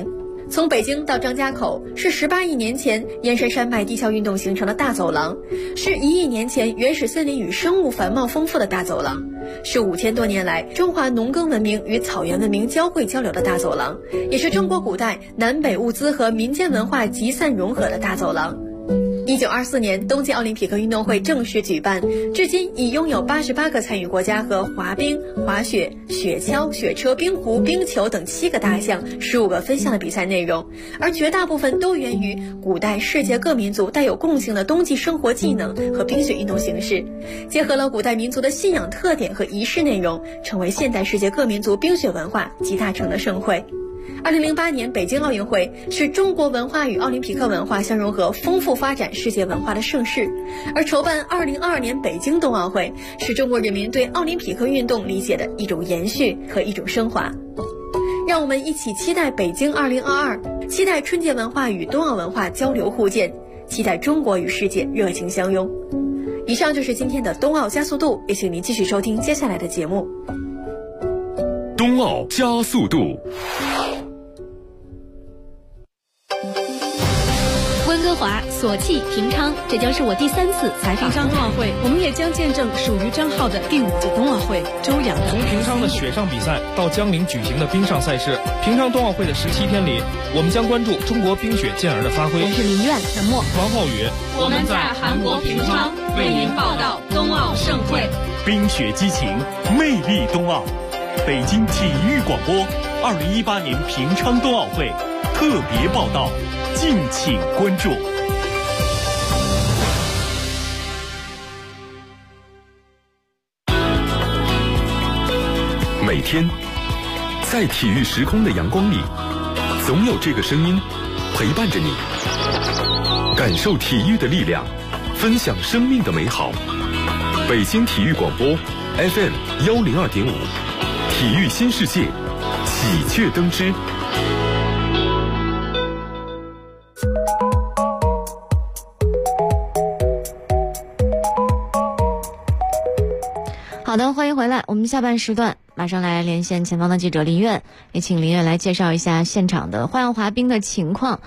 Speaker 2: 从北京到张家口是18亿年前燕山山脉地壳运动形成的大走廊，是1亿年前原始森林与生物繁茂丰富的大走廊，是5000多年来中华农耕文明与草原文明交汇交流的大走廊，也是中国古代南北物资和民间文化集散融合的大走廊。1924年冬季奥林匹克运动会正式举办，至今已拥有88个参与国家和滑冰、滑雪、雪橇、雪车、冰壶、冰球等7个大项、15个分项的比赛内容，而绝大部分都源于古代世界各民族带有共性的冬季生活技能和冰雪运动形式，结合了古代民族的信仰特点和仪式内容，成为现代世界各民族冰雪文化集大成的盛会。2008年北京奥运会是中国文化与奥林匹克文化相融合、丰富发展世界文化的盛事，而筹办2022年北京冬奥会是中国人民对奥林匹克运动理解的一种延续和一种升华。让我们一起期待北京2022，期待春节文化与冬奥文化交流互鉴，期待中国与世界热情相拥。以上就是今天的冬奥加速度，也请您继续收听接下来的节目。
Speaker 1: 冬奥加速度。
Speaker 9: 温哥华、索契、平昌，这将是我第3次采访
Speaker 23: 平昌冬奥会，我们也将见证属于张浩的第5届冬奥会。周洋
Speaker 24: 从平昌的雪上比赛到江陵举行的冰上赛事，平昌冬奥会的17天里，我们将关注中国冰雪健儿的发挥。
Speaker 9: 我是林苑、陈默、
Speaker 24: 王浩宇，
Speaker 25: 我们在韩国平昌为您报道冬奥盛会。
Speaker 3: 冰雪激情，魅力冬奥。北京体育广播2018年平昌冬奥会特别报道，敬请关注。
Speaker 1: 每天，在体育时空的阳光里，总有这个声音陪伴着你，感受体育的力量，分享生命的美好。北京体育广播 FM 102.5，体育新世界，喜鹊登枝。
Speaker 4: 好的，欢迎回来。我们下半时段马上来连线前方的记者林苑，也请林苑来介绍一下现场的花样滑冰的情况。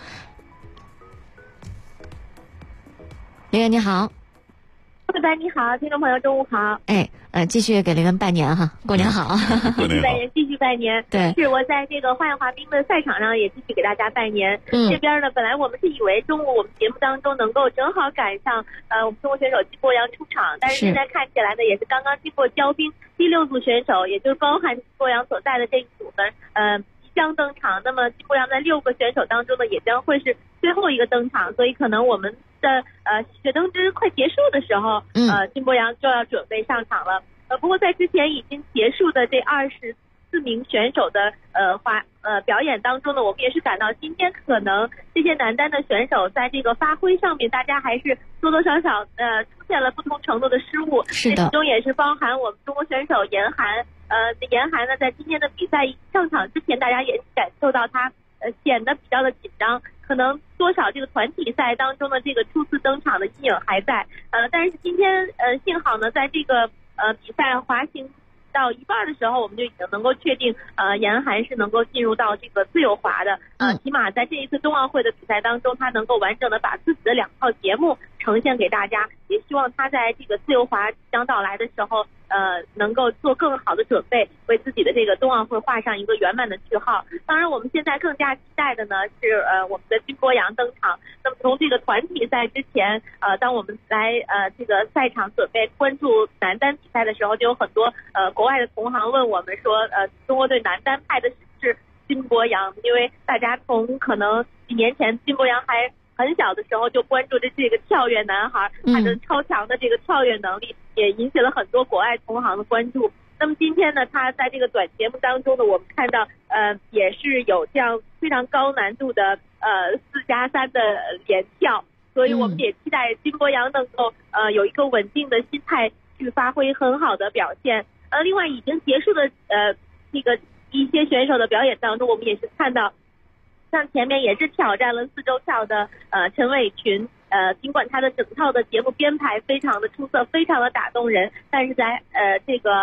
Speaker 4: 林苑你好。
Speaker 26: 主持人你好，听众朋友中午好。
Speaker 4: 继续给林苑拜年哈，过年好。
Speaker 26: 继续拜年，继续拜年。
Speaker 4: 对，
Speaker 26: 是我在这个花样滑冰的赛场上也继续给大家拜年。这边呢，本来我们是以为中午我们节目当中能够正好赶上我们中国选手金博洋出场，但是现在看起来呢，也是刚刚经过交兵，第6组选手，也就是包含金博洋所在的这一组呢，即将登场。那么金博洋在6个选手当中呢，也将会是最后一个登场，所以可能我们的雪登之快结束的时候，金博洋就要准备上场了。不过在之前已经结束的这24名选手的表演当中呢，我们也是感到今天可能这些男单的选手在这个发挥上面，大家还是多多少少出现了不同程度的失误。
Speaker 4: 是的，
Speaker 26: 其中也是包含我们中国选手严寒。严寒呢，在今天的比赛上场之前，大家也感受到他显得比较的紧张，可能多少这个团体赛当中的这个初次登场的阴影还在。但是今天幸好呢，在这个比赛滑行到一半的时候，我们就已经能够确定严寒是能够进入到这个自由滑的。起码在这一次冬奥会的比赛当中，他能够完整的把自己的2套节目呈现给大家，也希望他在这个自由滑即将到来的时候能够做更好的准备，为自己的这个冬奥会画上一个圆满的句号。当然我们现在更加期待的呢是我们的金博洋登场。那么从这个团体赛之前当我们来这个赛场准备关注男单比赛的时候，就有很多国外的同行问我们说中国队男单派的是金博洋，因为大家从可能几年前金博洋还很小的时候就关注着这个跳跃男孩，他的超强的这个跳跃能力也引起了很多国外同行的关注。那么今天呢，他在这个短节目当中呢，我们看到也是有这样非常高难度的4+3的连跳，所以我们也期待金博洋能够有一个稳定的心态去发挥很好的表现。另外已经结束的这个一些选手的表演当中，我们也是看到像前面也是挑战了4周跳的陈伟群， 尽管他的整套的节目编排非常的出色，非常的打动人，但是在这个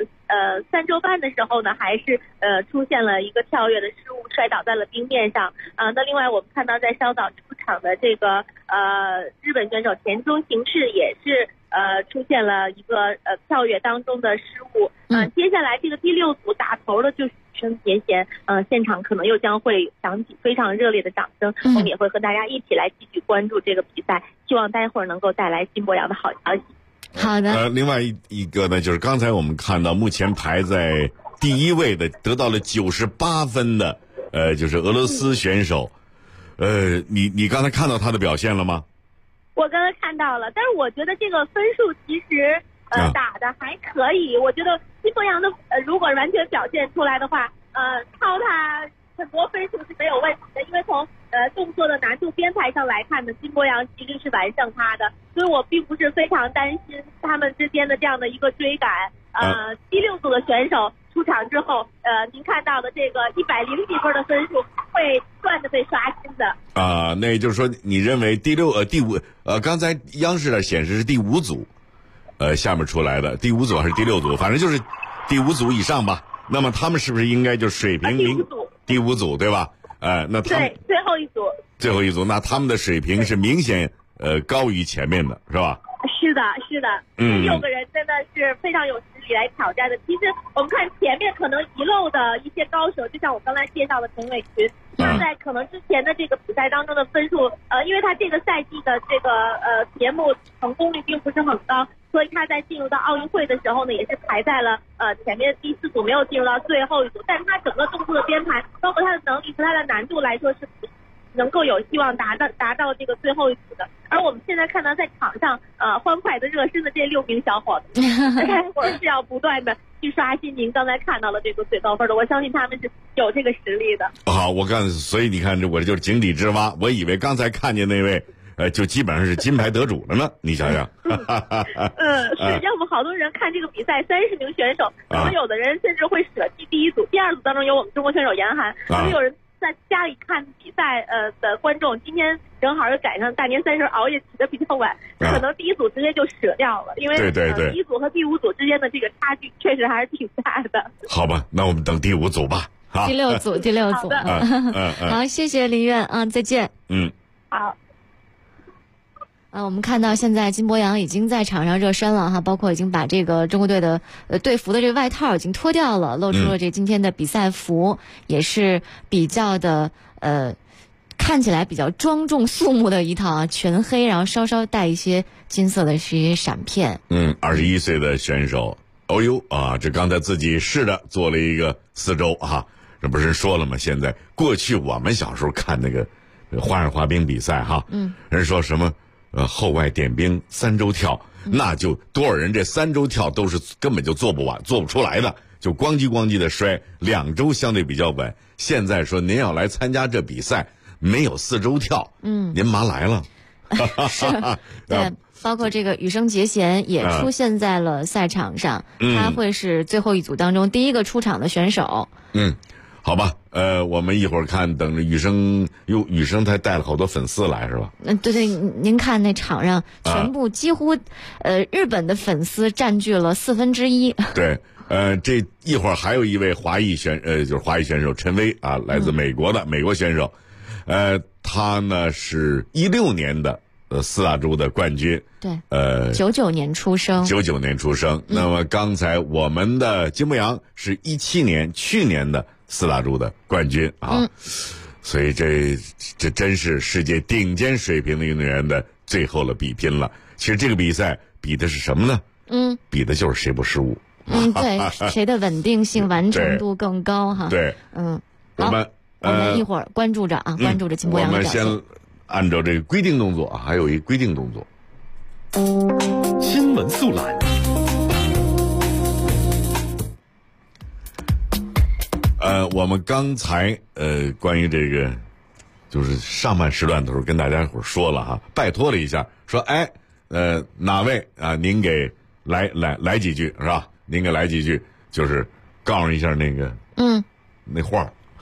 Speaker 26: 3周半的时候呢，还是出现了一个跳跃的失误，摔倒在了冰面上。那另外我们看到在稍早出场的这个日本选手田中行士也是出现了一个跳跃当中的失误。接下来这个第6组打头的就是羽生结弦，现场可能又将会响起非常热烈的掌声。我们也会和大家一起来继续关注这个比赛，希望待会儿能够带来金博洋的好消息。
Speaker 4: 好的。
Speaker 5: 另外一个呢，就是刚才我们看到目前排在第1位的，得到了98分的，就是俄罗斯选手。你刚才看到他的表现了吗？
Speaker 26: 我刚才看到了，但是我觉得这个分数其实打的还可以。我觉得金博洋的如果完全表现出来的话，超他很多分数是没有问题的，因为从动作的难度编排上来看呢，金博洋其实是完胜他的，所以我并不是非常担心他们之间的这样的一个追赶。第6组的选手出场之后，您看到的这个100几分的分数会不断的被刷新的。
Speaker 5: 那也就是说，你认为第5刚才央视的显示是第5组，下面出来的第5组还是第6组，反正就是第5组以上吧。那么他们是不是应该就水平第5组对吧？那他们
Speaker 26: 对最后一组，
Speaker 5: 那他们的水平是明显高于前面的，是吧？
Speaker 26: 是的，6个人真的是非常有实力来挑战的。其实我们看前面可能遗漏的一些高手，就像我刚才介绍的陈伟群，他在可能之前的这个比赛当中的分数，因为他这个赛季的这个节目成功率并不是很高，所以他在进入到奥运会的时候呢，也是排在了前面第4组，没有进入到最后一组。但是他整个动作的编排，包括他的能力和他的难度来说，是能够有希望达到这个最后一组的。而我们现在看到在场上欢快的热身的这6名小伙子，待会儿是要不断的去刷新您刚才看到了这个最高分的，我相信他们是有这个实力的。好，
Speaker 5: 所以你看我这就是井底之蛙，我以为刚才看见那位就基本上是金牌得主了呢，你想想。
Speaker 26: 是，要不好多人看这个比赛30名选手，可能有的人甚至会舍弃第1组，第2组当中有我们中国选手严寒，可能有人在家里看比赛的观众，今天正好又赶上大年30熬夜起得比较晚，可能第1组直接就舍掉了，因为
Speaker 5: 对
Speaker 26: 第1组和第5组之间的这个差距确实还是挺大的。
Speaker 5: 好吧，那我们等第5组吧。好，
Speaker 4: 第6组。好，谢谢林苑啊，再见。
Speaker 26: 好。
Speaker 4: 我们看到现在金博洋已经在场上热身了哈，包括已经把这个中国队的队服的这个外套已经脱掉了，露出了这今天的比赛服，也是比较的看起来比较庄重肃穆的一套啊，全黑，然后稍稍带一些金色的这些闪片。
Speaker 5: 21岁的选手欧优啊，这刚才自己试着做了一个4周啊，这不是说了吗？现在过去我们小时候看那个花样滑冰比赛哈，人说什么后外点冰3周跳，那就多少人这3周跳都是根本就做不出来的，就咣叽咣叽的摔，2周相对比较稳。现在说您要来参加这比赛，没有4周跳，您麻来了。
Speaker 4: 是，对，包括这个羽生结弦也出现在了赛场上，他会是最后一组当中第1个出场的选手。
Speaker 5: 好吧，我们一会儿看，等着羽生他带了好多粉丝来是吧？
Speaker 4: 对，您看那场上全部几乎，日本的粉丝占据了1/4。
Speaker 5: 对，这一会儿还有一位就是华裔选手陈薇啊，来自美国的美国选手，他呢是16年的4大洲的冠军。
Speaker 4: 对，99年出生。那么刚才我们的金博洋是17年，去年的4大洲的冠军啊，所以这真是世界顶尖水平的运动员的最后的比拼了。其实这个比赛比的是什么呢？比的就是谁不失误。对，谁的稳定性、完成度更高哈？
Speaker 5: 对，
Speaker 4: 我们一会儿关注着金博洋的表现。
Speaker 5: 我们先按照这个规定动作啊，还有一规定动作。
Speaker 1: 新闻速览。
Speaker 5: 我们刚才关于这个就是上半时段的时候跟大家伙说了哈，拜托了一下，说哪位啊，您给来几句是吧？您给来几句，就是告诉一下那个那话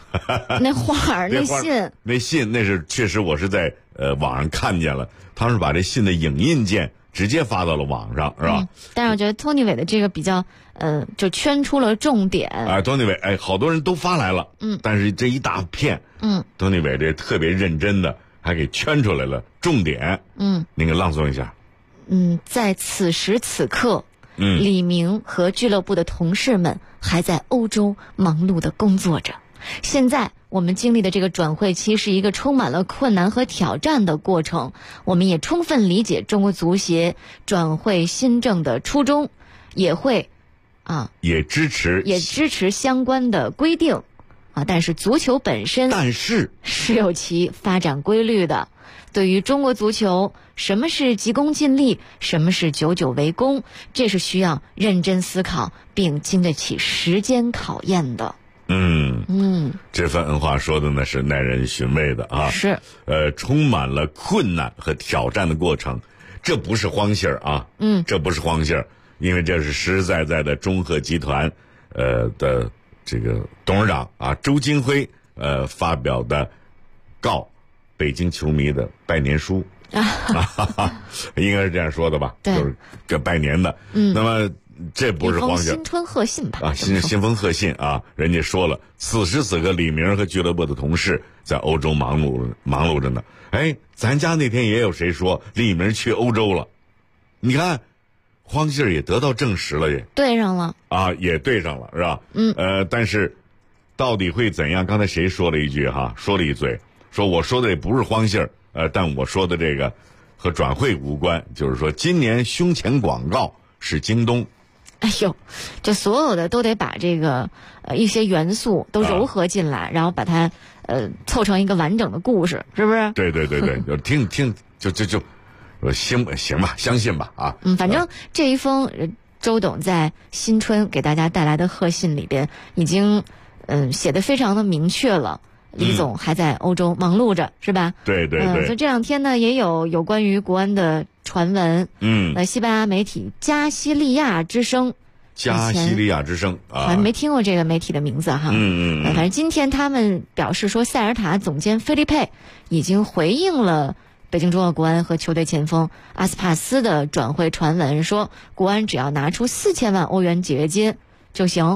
Speaker 4: 那画儿
Speaker 5: 那信那是确实我是在网上看见了，他是把这信的影印件直接发到了网上，是吧？
Speaker 4: 但是我觉得托尼韦的这个比较就圈出了重点。
Speaker 5: 托尼韦好多人都发来了，但是这一大片，托尼韦这特别认真的还给圈出来了重点，您给朗诵一下。
Speaker 4: 在此时此刻，李明和俱乐部的同事们还在欧洲忙碌地工作着。现在我们经历的这个转会期是一个充满了困难和挑战的过程，我们也充分理解中国足协转会新政的初衷，也支持相关的规定但是足球本身是有其发展规律的。对于中国足球，什么是急功近利，什么是久久为功，这是需要认真思考并经得起时间考验的。
Speaker 5: 这番话说的呢是耐人寻味的啊。
Speaker 4: 是，
Speaker 5: 充满了困难和挑战的过程，这不是荒信儿啊。这不是荒信儿，因为这是实实在在的中赫集团的这个董事长周金辉发表的告北京球迷的拜年书应该是这样说的吧？
Speaker 4: 对，
Speaker 5: 就是个拜年的。那么这不是荒信，
Speaker 4: 新春贺信吧？
Speaker 5: 新风贺信啊！人家说了，此时此刻，李明和俱乐部的同事在欧洲忙碌着呢。咱家那天也有谁说李明去欧洲了？你看，荒信也得到证实了，也
Speaker 4: 对上了
Speaker 5: 也对上了，是吧？但是到底会怎样？刚才谁说了一句说了一嘴，说我说的也不是荒信但我说的这个和转会无关，就是说今年胸前广告是京东。
Speaker 4: 这所有的都得把这个一些元素都糅合进来，然后把它凑成一个完整的故事，是不是？
Speaker 5: 对，就听就行吧，相信吧
Speaker 4: 反正这一封周董在新春给大家带来的贺信里边已经写得非常的明确了。李总还在欧洲忙碌着，是吧？
Speaker 5: 对。
Speaker 4: 所以这两天呢，也有关于国安的传闻。西班牙媒体加西利亚之声好像没听过这个媒体的名字哈。反正今天他们表示说，塞尔塔总监菲利佩已经回应了北京中赫国安和球队前锋阿斯帕斯的转会传闻，说国安只要拿出4000万欧元解约金就行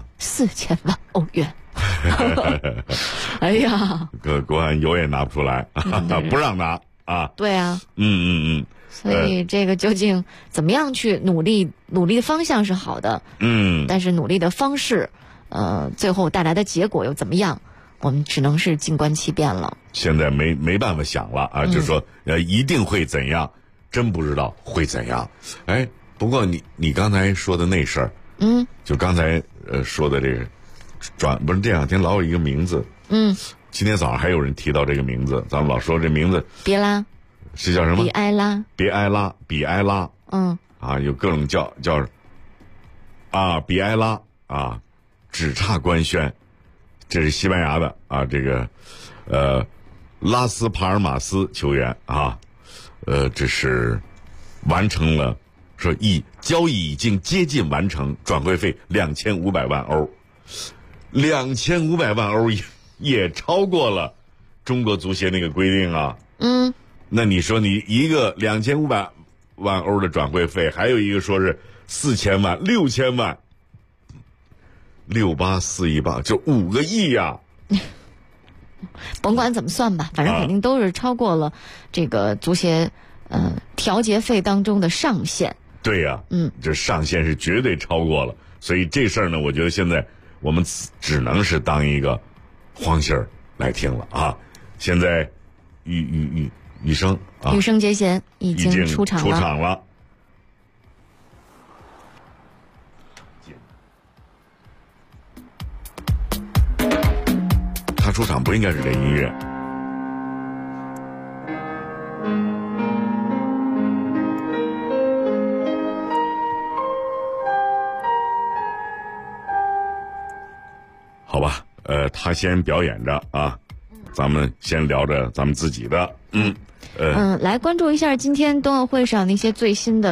Speaker 4: 4000万欧元。哎呀，
Speaker 5: 国安有也拿不出来，不让拿
Speaker 4: 对啊。所以这个究竟怎么样去努力的方向是好的，但是努力的方式，最后带来的结果又怎么样，我们只能是静观其变了。
Speaker 5: 现在没办法想了就是说一定会怎样，真不知道会怎样。不过你刚才说的那事儿，就刚才说的这个。不是这两天老有一个名字，今天早上还有人提到这个名字，咱们老说这名字
Speaker 4: 别拉，
Speaker 5: 是叫什么？
Speaker 4: 比埃拉，
Speaker 5: 有各种叫比埃拉只差官宣，这是西班牙的这个拉斯帕尔马斯球员这是完成了，说交易已经接近完成，转会费2500万欧。2500万欧也超过了中国足协那个规定那你说你一个2500万欧的转会费，还有一个说是4000万、6000万，68418就5个亿呀！
Speaker 4: 甭管怎么算吧，反正肯定都是超过了这个足协调节费当中的上限。
Speaker 5: 对呀，这上限是绝对超过了，所以这事儿呢，我觉得现在我们只能是当一个荒信儿来听了现在羽生
Speaker 4: 羽生结弦已经出场
Speaker 5: 了。他出场不应该是这音乐。好吧，他先表演着咱们先聊着咱们自己的。
Speaker 4: 来关注一下今天冬奥会上那些最新的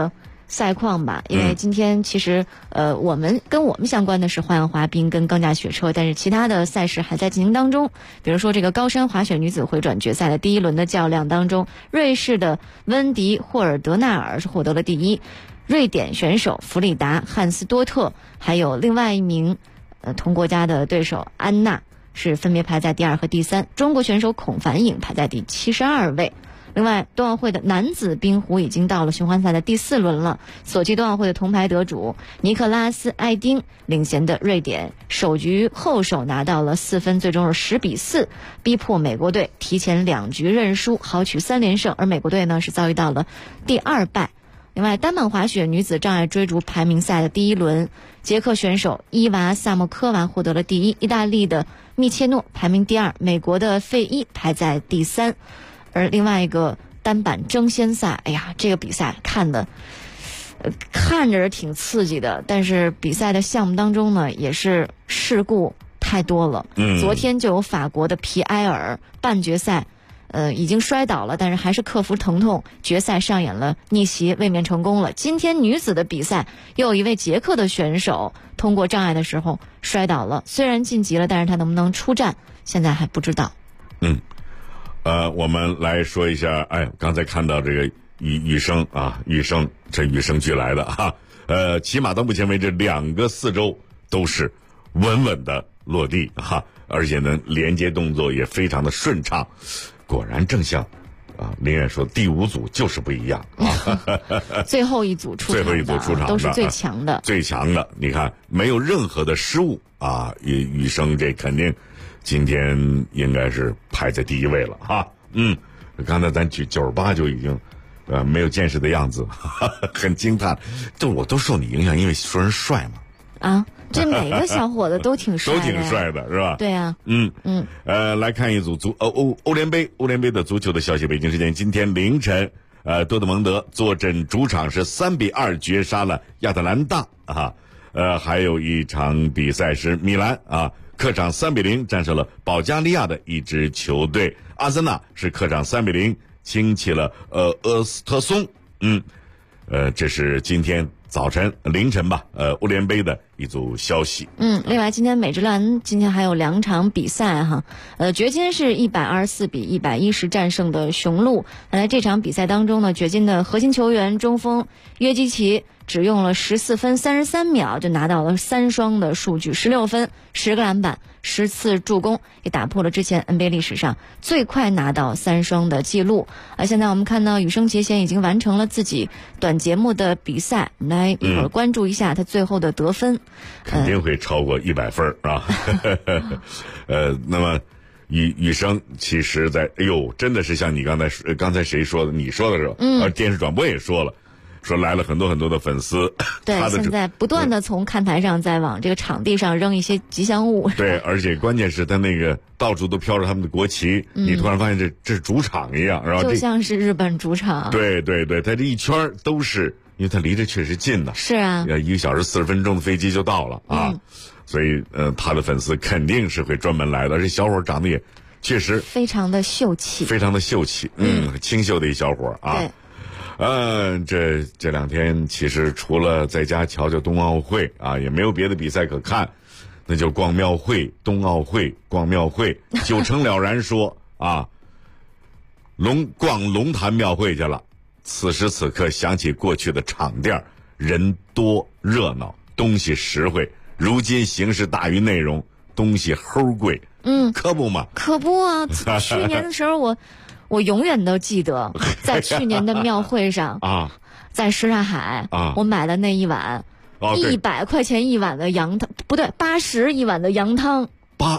Speaker 4: 赛况吧，因为今天其实我们相关的是花样滑冰跟钢架雪车，但是其他的赛事还在进行当中。比如说这个高山滑雪女子回转决赛的第一轮的较量当中，瑞士的温迪霍尔德纳尔是获得了第一，瑞典选手弗里达汉斯多特还有另外一名同国家的对手安娜是分别排在第2和第3，中国选手孔凡颖排在第72位。另外，冬奥会的男子冰壶已经到了循环赛的第4轮了。索契冬奥会的铜牌得主尼克拉斯·艾丁领衔的瑞典首局后手拿到了4分，最终是10比4，逼迫美国队提前2局认输，豪取3连胜。而美国队呢是遭遇到了第2败。另外，单板滑雪女子障碍追逐排名赛的第一轮，捷克选手伊娃·萨莫科娃获得了第1，意大利的密切诺排名第2，美国的费伊排在第3。而另外一个单板争先赛，哎呀，这个比赛看着是挺刺激的，但是比赛的项目当中呢，也是事故太多了。昨天就有法国的皮埃尔半决赛，已经摔倒了，但是还是克服疼痛，决赛上演了逆袭，卫冕成功了。今天女子的比赛，又有一位捷克的选手通过障碍的时候摔倒了，虽然晋级了，但是他能不能出战，现在还不知道。
Speaker 5: 我们来说一下，刚才看到这个羽生啊，羽生俱来的哈，起码到目前为止2个4周都是稳稳的落地哈，而且呢连接动作也非常的顺畅，果然正像林远说，第5组就是不一样啊。
Speaker 4: 最后一组出场都是最强的，
Speaker 5: 最强的，你看没有任何的失误啊，羽生这肯定今天应该是排在第1位了哈。刚才咱举98就已经没有见识的样子，很惊叹。这我都受你影响，因为说人帅嘛。
Speaker 4: 这每个小伙子都挺帅的，
Speaker 5: 都挺帅的是吧？
Speaker 4: 对啊。
Speaker 5: 来看一组欧联杯的足球的消息。北京时间今天凌晨，多特蒙德坐镇主场是3比2绝杀了亚特兰大啊。还有一场比赛是米兰啊，客场3比0战胜了保加利亚的一支球队。阿森纳是客场3比0轻弃了厄斯特松。这是今天早晨凌晨吧，欧联杯的一组消息。
Speaker 4: 另外今天美职篮今天还有2场比赛哈，掘金是124比110战胜的雄鹿。在这场比赛当中呢，掘金的核心球员中锋约基奇只用了14分33秒就拿到了3双的数据，16分10个篮板10次助攻，也打破了之前 NBA 历史上最快拿到3双的记录。现在我们看到羽生结弦已经完成了自己短节目的比赛，我们来一会儿关注一下他最后的得分。
Speaker 5: 肯定会超过100分啊。那么羽生其实在真的是像你刚才谁说的，你说的时候，电视转播也说了，说来了很多很多的粉丝。
Speaker 4: 对，现在不断的从看台上再往这个场地上扔一些吉祥物。
Speaker 5: 对，而且关键是他那个到处都飘着他们的国旗，你突然发现这是主场一样，然后
Speaker 4: 就像是日本主场。
Speaker 5: 对，他这一圈都是，因为他离这确实近呢。
Speaker 4: 是啊
Speaker 5: ，1个小时40分钟的飞机就到了啊。所以他的粉丝肯定是会专门来的，而且小伙长得也确实
Speaker 4: 非常的秀气，
Speaker 5: 清秀的一小伙啊。对，这2天其实除了在家瞧瞧冬奥会啊，也没有别的比赛可看，那就逛庙会，冬奥会逛庙会。9成了然说啊，逛龙潭庙会去了。此时此刻想起过去的场店，人多热闹，东西实惠。如今形式大于内容，东西齁贵。可不嘛？
Speaker 4: 可不啊！去年的时候我永远都记得，在去年的庙会上在什刹海我买了那一碗100块钱一碗的羊汤，不对，80一碗的羊汤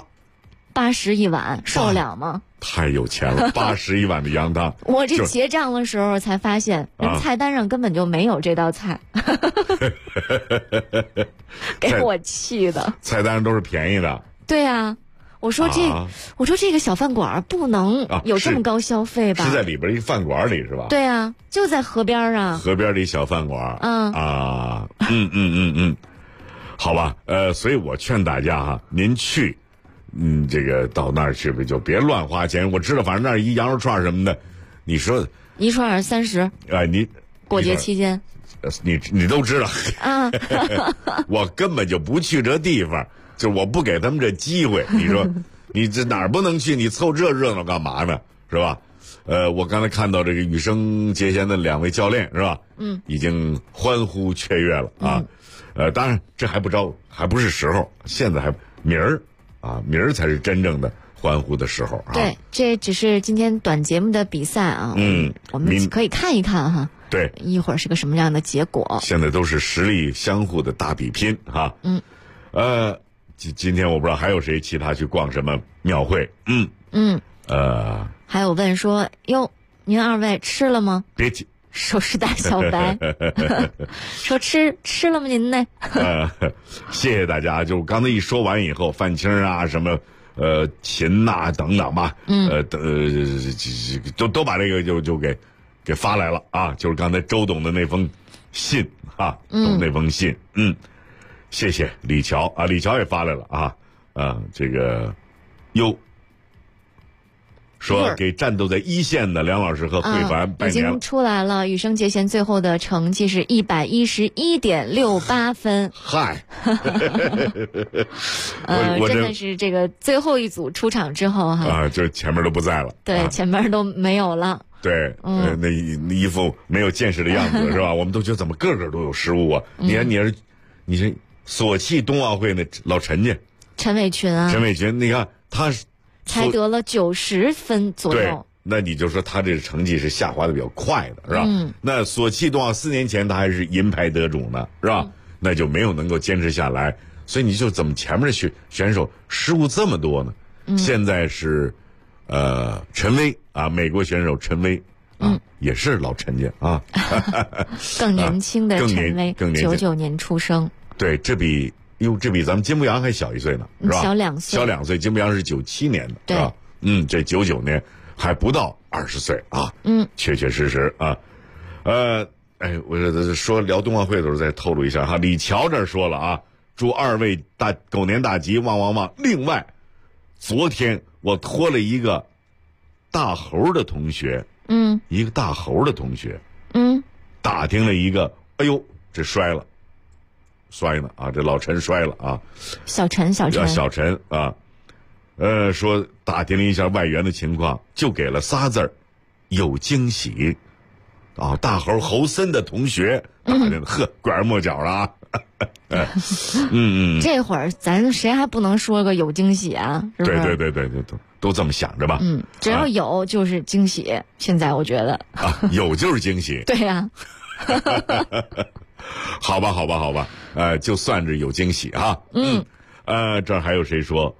Speaker 4: ，80一碗，受得了吗？
Speaker 5: 太有钱了，80一碗的羊汤。
Speaker 4: 我这结账的时候才发现，人菜单上根本就没有这道菜，给我气的。
Speaker 5: 菜单上都是便宜的。
Speaker 4: 对啊。我说这个小饭馆不能有这么高消费吧？
Speaker 5: 是在里边一个饭馆里是吧？
Speaker 4: 对啊，就在河边啊。
Speaker 5: 河边的一小饭馆。好吧，所以我劝大家哈，您去，这个到那儿去就别乱花钱。我知道，反正那儿一羊肉串什么的，你说
Speaker 4: 一串30。 过节期间，
Speaker 5: 你都知道
Speaker 4: 啊，
Speaker 5: 我根本就不去这地方，就我不给他们这机会。你说你这哪儿不能去？你凑这热闹干嘛呢？是吧？我刚才看到这个羽生结弦的2位教练是吧？已经欢呼雀跃了啊。当然这还不是时候，现在还明儿才是真正的欢呼的时候啊。
Speaker 4: 对，这只是今天短节目的比赛啊。我们可以看一看哈。
Speaker 5: 对，
Speaker 4: 一会儿是个什么样的结果？
Speaker 5: 现在都是实力相互的大比拼哈。今天我不知道还有谁其他去逛什么庙会。
Speaker 4: 还有问说，哟，您2位吃了吗？
Speaker 5: 别急，
Speaker 4: 手势大小白说吃了吗您呢？
Speaker 5: 谢谢大家。就刚才一说完以后，范青啊什么秦呐等等吧，都把这个就给发来了啊。就是刚才周董的那封信啊，那封信，谢谢李乔啊，李乔也发来了啊，这个说给战斗在一线的梁老师和慧凡拜年了。
Speaker 4: 已经出来了，羽生结弦最后的成绩是111.68分。
Speaker 5: 嗨，
Speaker 4: 真的是这个最后一组出场之后哈，
Speaker 5: 就是前面都不在了，
Speaker 4: 对，前面都没有了。
Speaker 5: 对，那一副没有见识的样子是吧？我们都觉得怎么个个都有失误啊？你是索契冬奥会那老陈伟群啊，你看他是。
Speaker 4: 才得了90分左右。
Speaker 5: 对，那你就说他这个成绩是下滑的比较快的，是吧？那索契冬奥4年前他还是银牌得主呢，是吧？那就没有能够坚持下来，所以你就怎么前面的选手失误这么多呢？现在是陈薇啊，美国选手陈薇也是老陈家啊，
Speaker 4: 更年轻的陈薇，99年出生。
Speaker 5: 对，这比咱们金步阳还小1岁呢，是吧？
Speaker 4: 小2岁，
Speaker 5: 金步阳是97年的，是吧？这99年还不到20岁啊。确实啊。我说聊冬奥会的时候再透露一下哈，李乔这说了啊，祝2位狗年大吉，旺旺旺。另外，昨天我托了一个大猴的同学，打听了一个，哎呦，这摔呢啊！这老陈摔了啊！
Speaker 4: 小陈
Speaker 5: 啊，说打听了一下外援的情况，就给了仨字儿，有惊喜啊！大猴森的同学打听拐弯抹角了啊！
Speaker 4: 这会儿咱谁还不能说个有惊喜啊？是不是？
Speaker 5: 对，都这么想着吧。
Speaker 4: 只要有就是惊喜。现在我觉得
Speaker 5: 啊，有就是惊喜。
Speaker 4: 对呀。
Speaker 5: 好吧，就算是有惊喜啊。这儿还有谁说，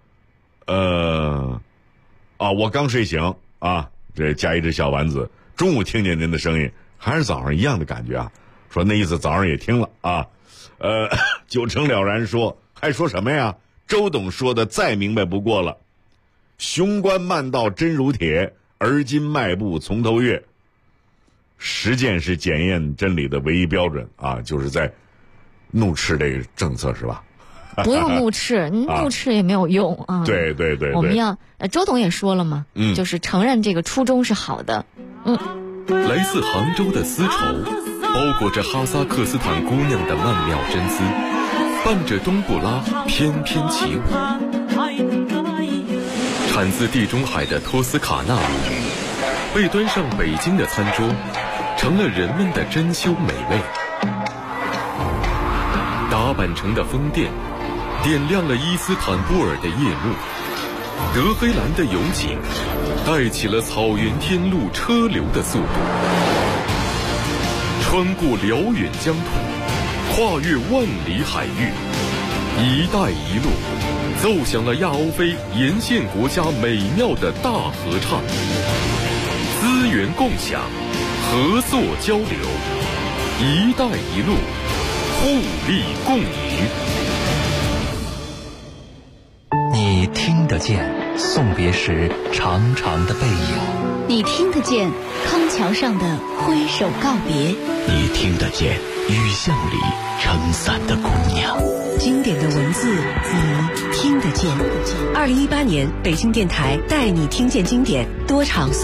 Speaker 5: 我刚睡醒啊，这加一只小丸子，中午听见您的声音，还是早上一样的感觉啊。说那意思早上也听了啊。九成了然说，还说什么呀？周董说的再明白不过了，雄关漫道真如铁，而今迈步从头越。实践是检验真理的唯一标准啊，就是在怒斥这个政策是吧？
Speaker 4: 不用怒斥，你怒斥也没有用啊。
Speaker 5: 对，
Speaker 4: 我们要周董也说了嘛，就是承认这个初衷是好的。
Speaker 1: 来自杭州的丝绸，包裹着哈萨克斯坦姑娘的曼妙真丝，伴着冬不拉翩翩起舞。产自地中海的托斯卡纳母语，被端上北京的餐桌，成了人们的珍馐美味。打扮成的风电，点亮了伊斯坦布尔的夜幕。德黑兰的油井，带起了草原天路车流的速度。穿过辽远疆土，跨越万里海域，一带一路奏响了亚欧非沿线国家美妙的大合唱。资源共享，合作交流，一带一路，互利共赢。
Speaker 19: 你听得见送别时长长的背影，
Speaker 17: 你听得见康桥上的挥手告别，
Speaker 6: 你听得见雨巷里撑伞的姑娘。
Speaker 20: 经典的文字，你听得见。2018年北京电台带你听见经典多场。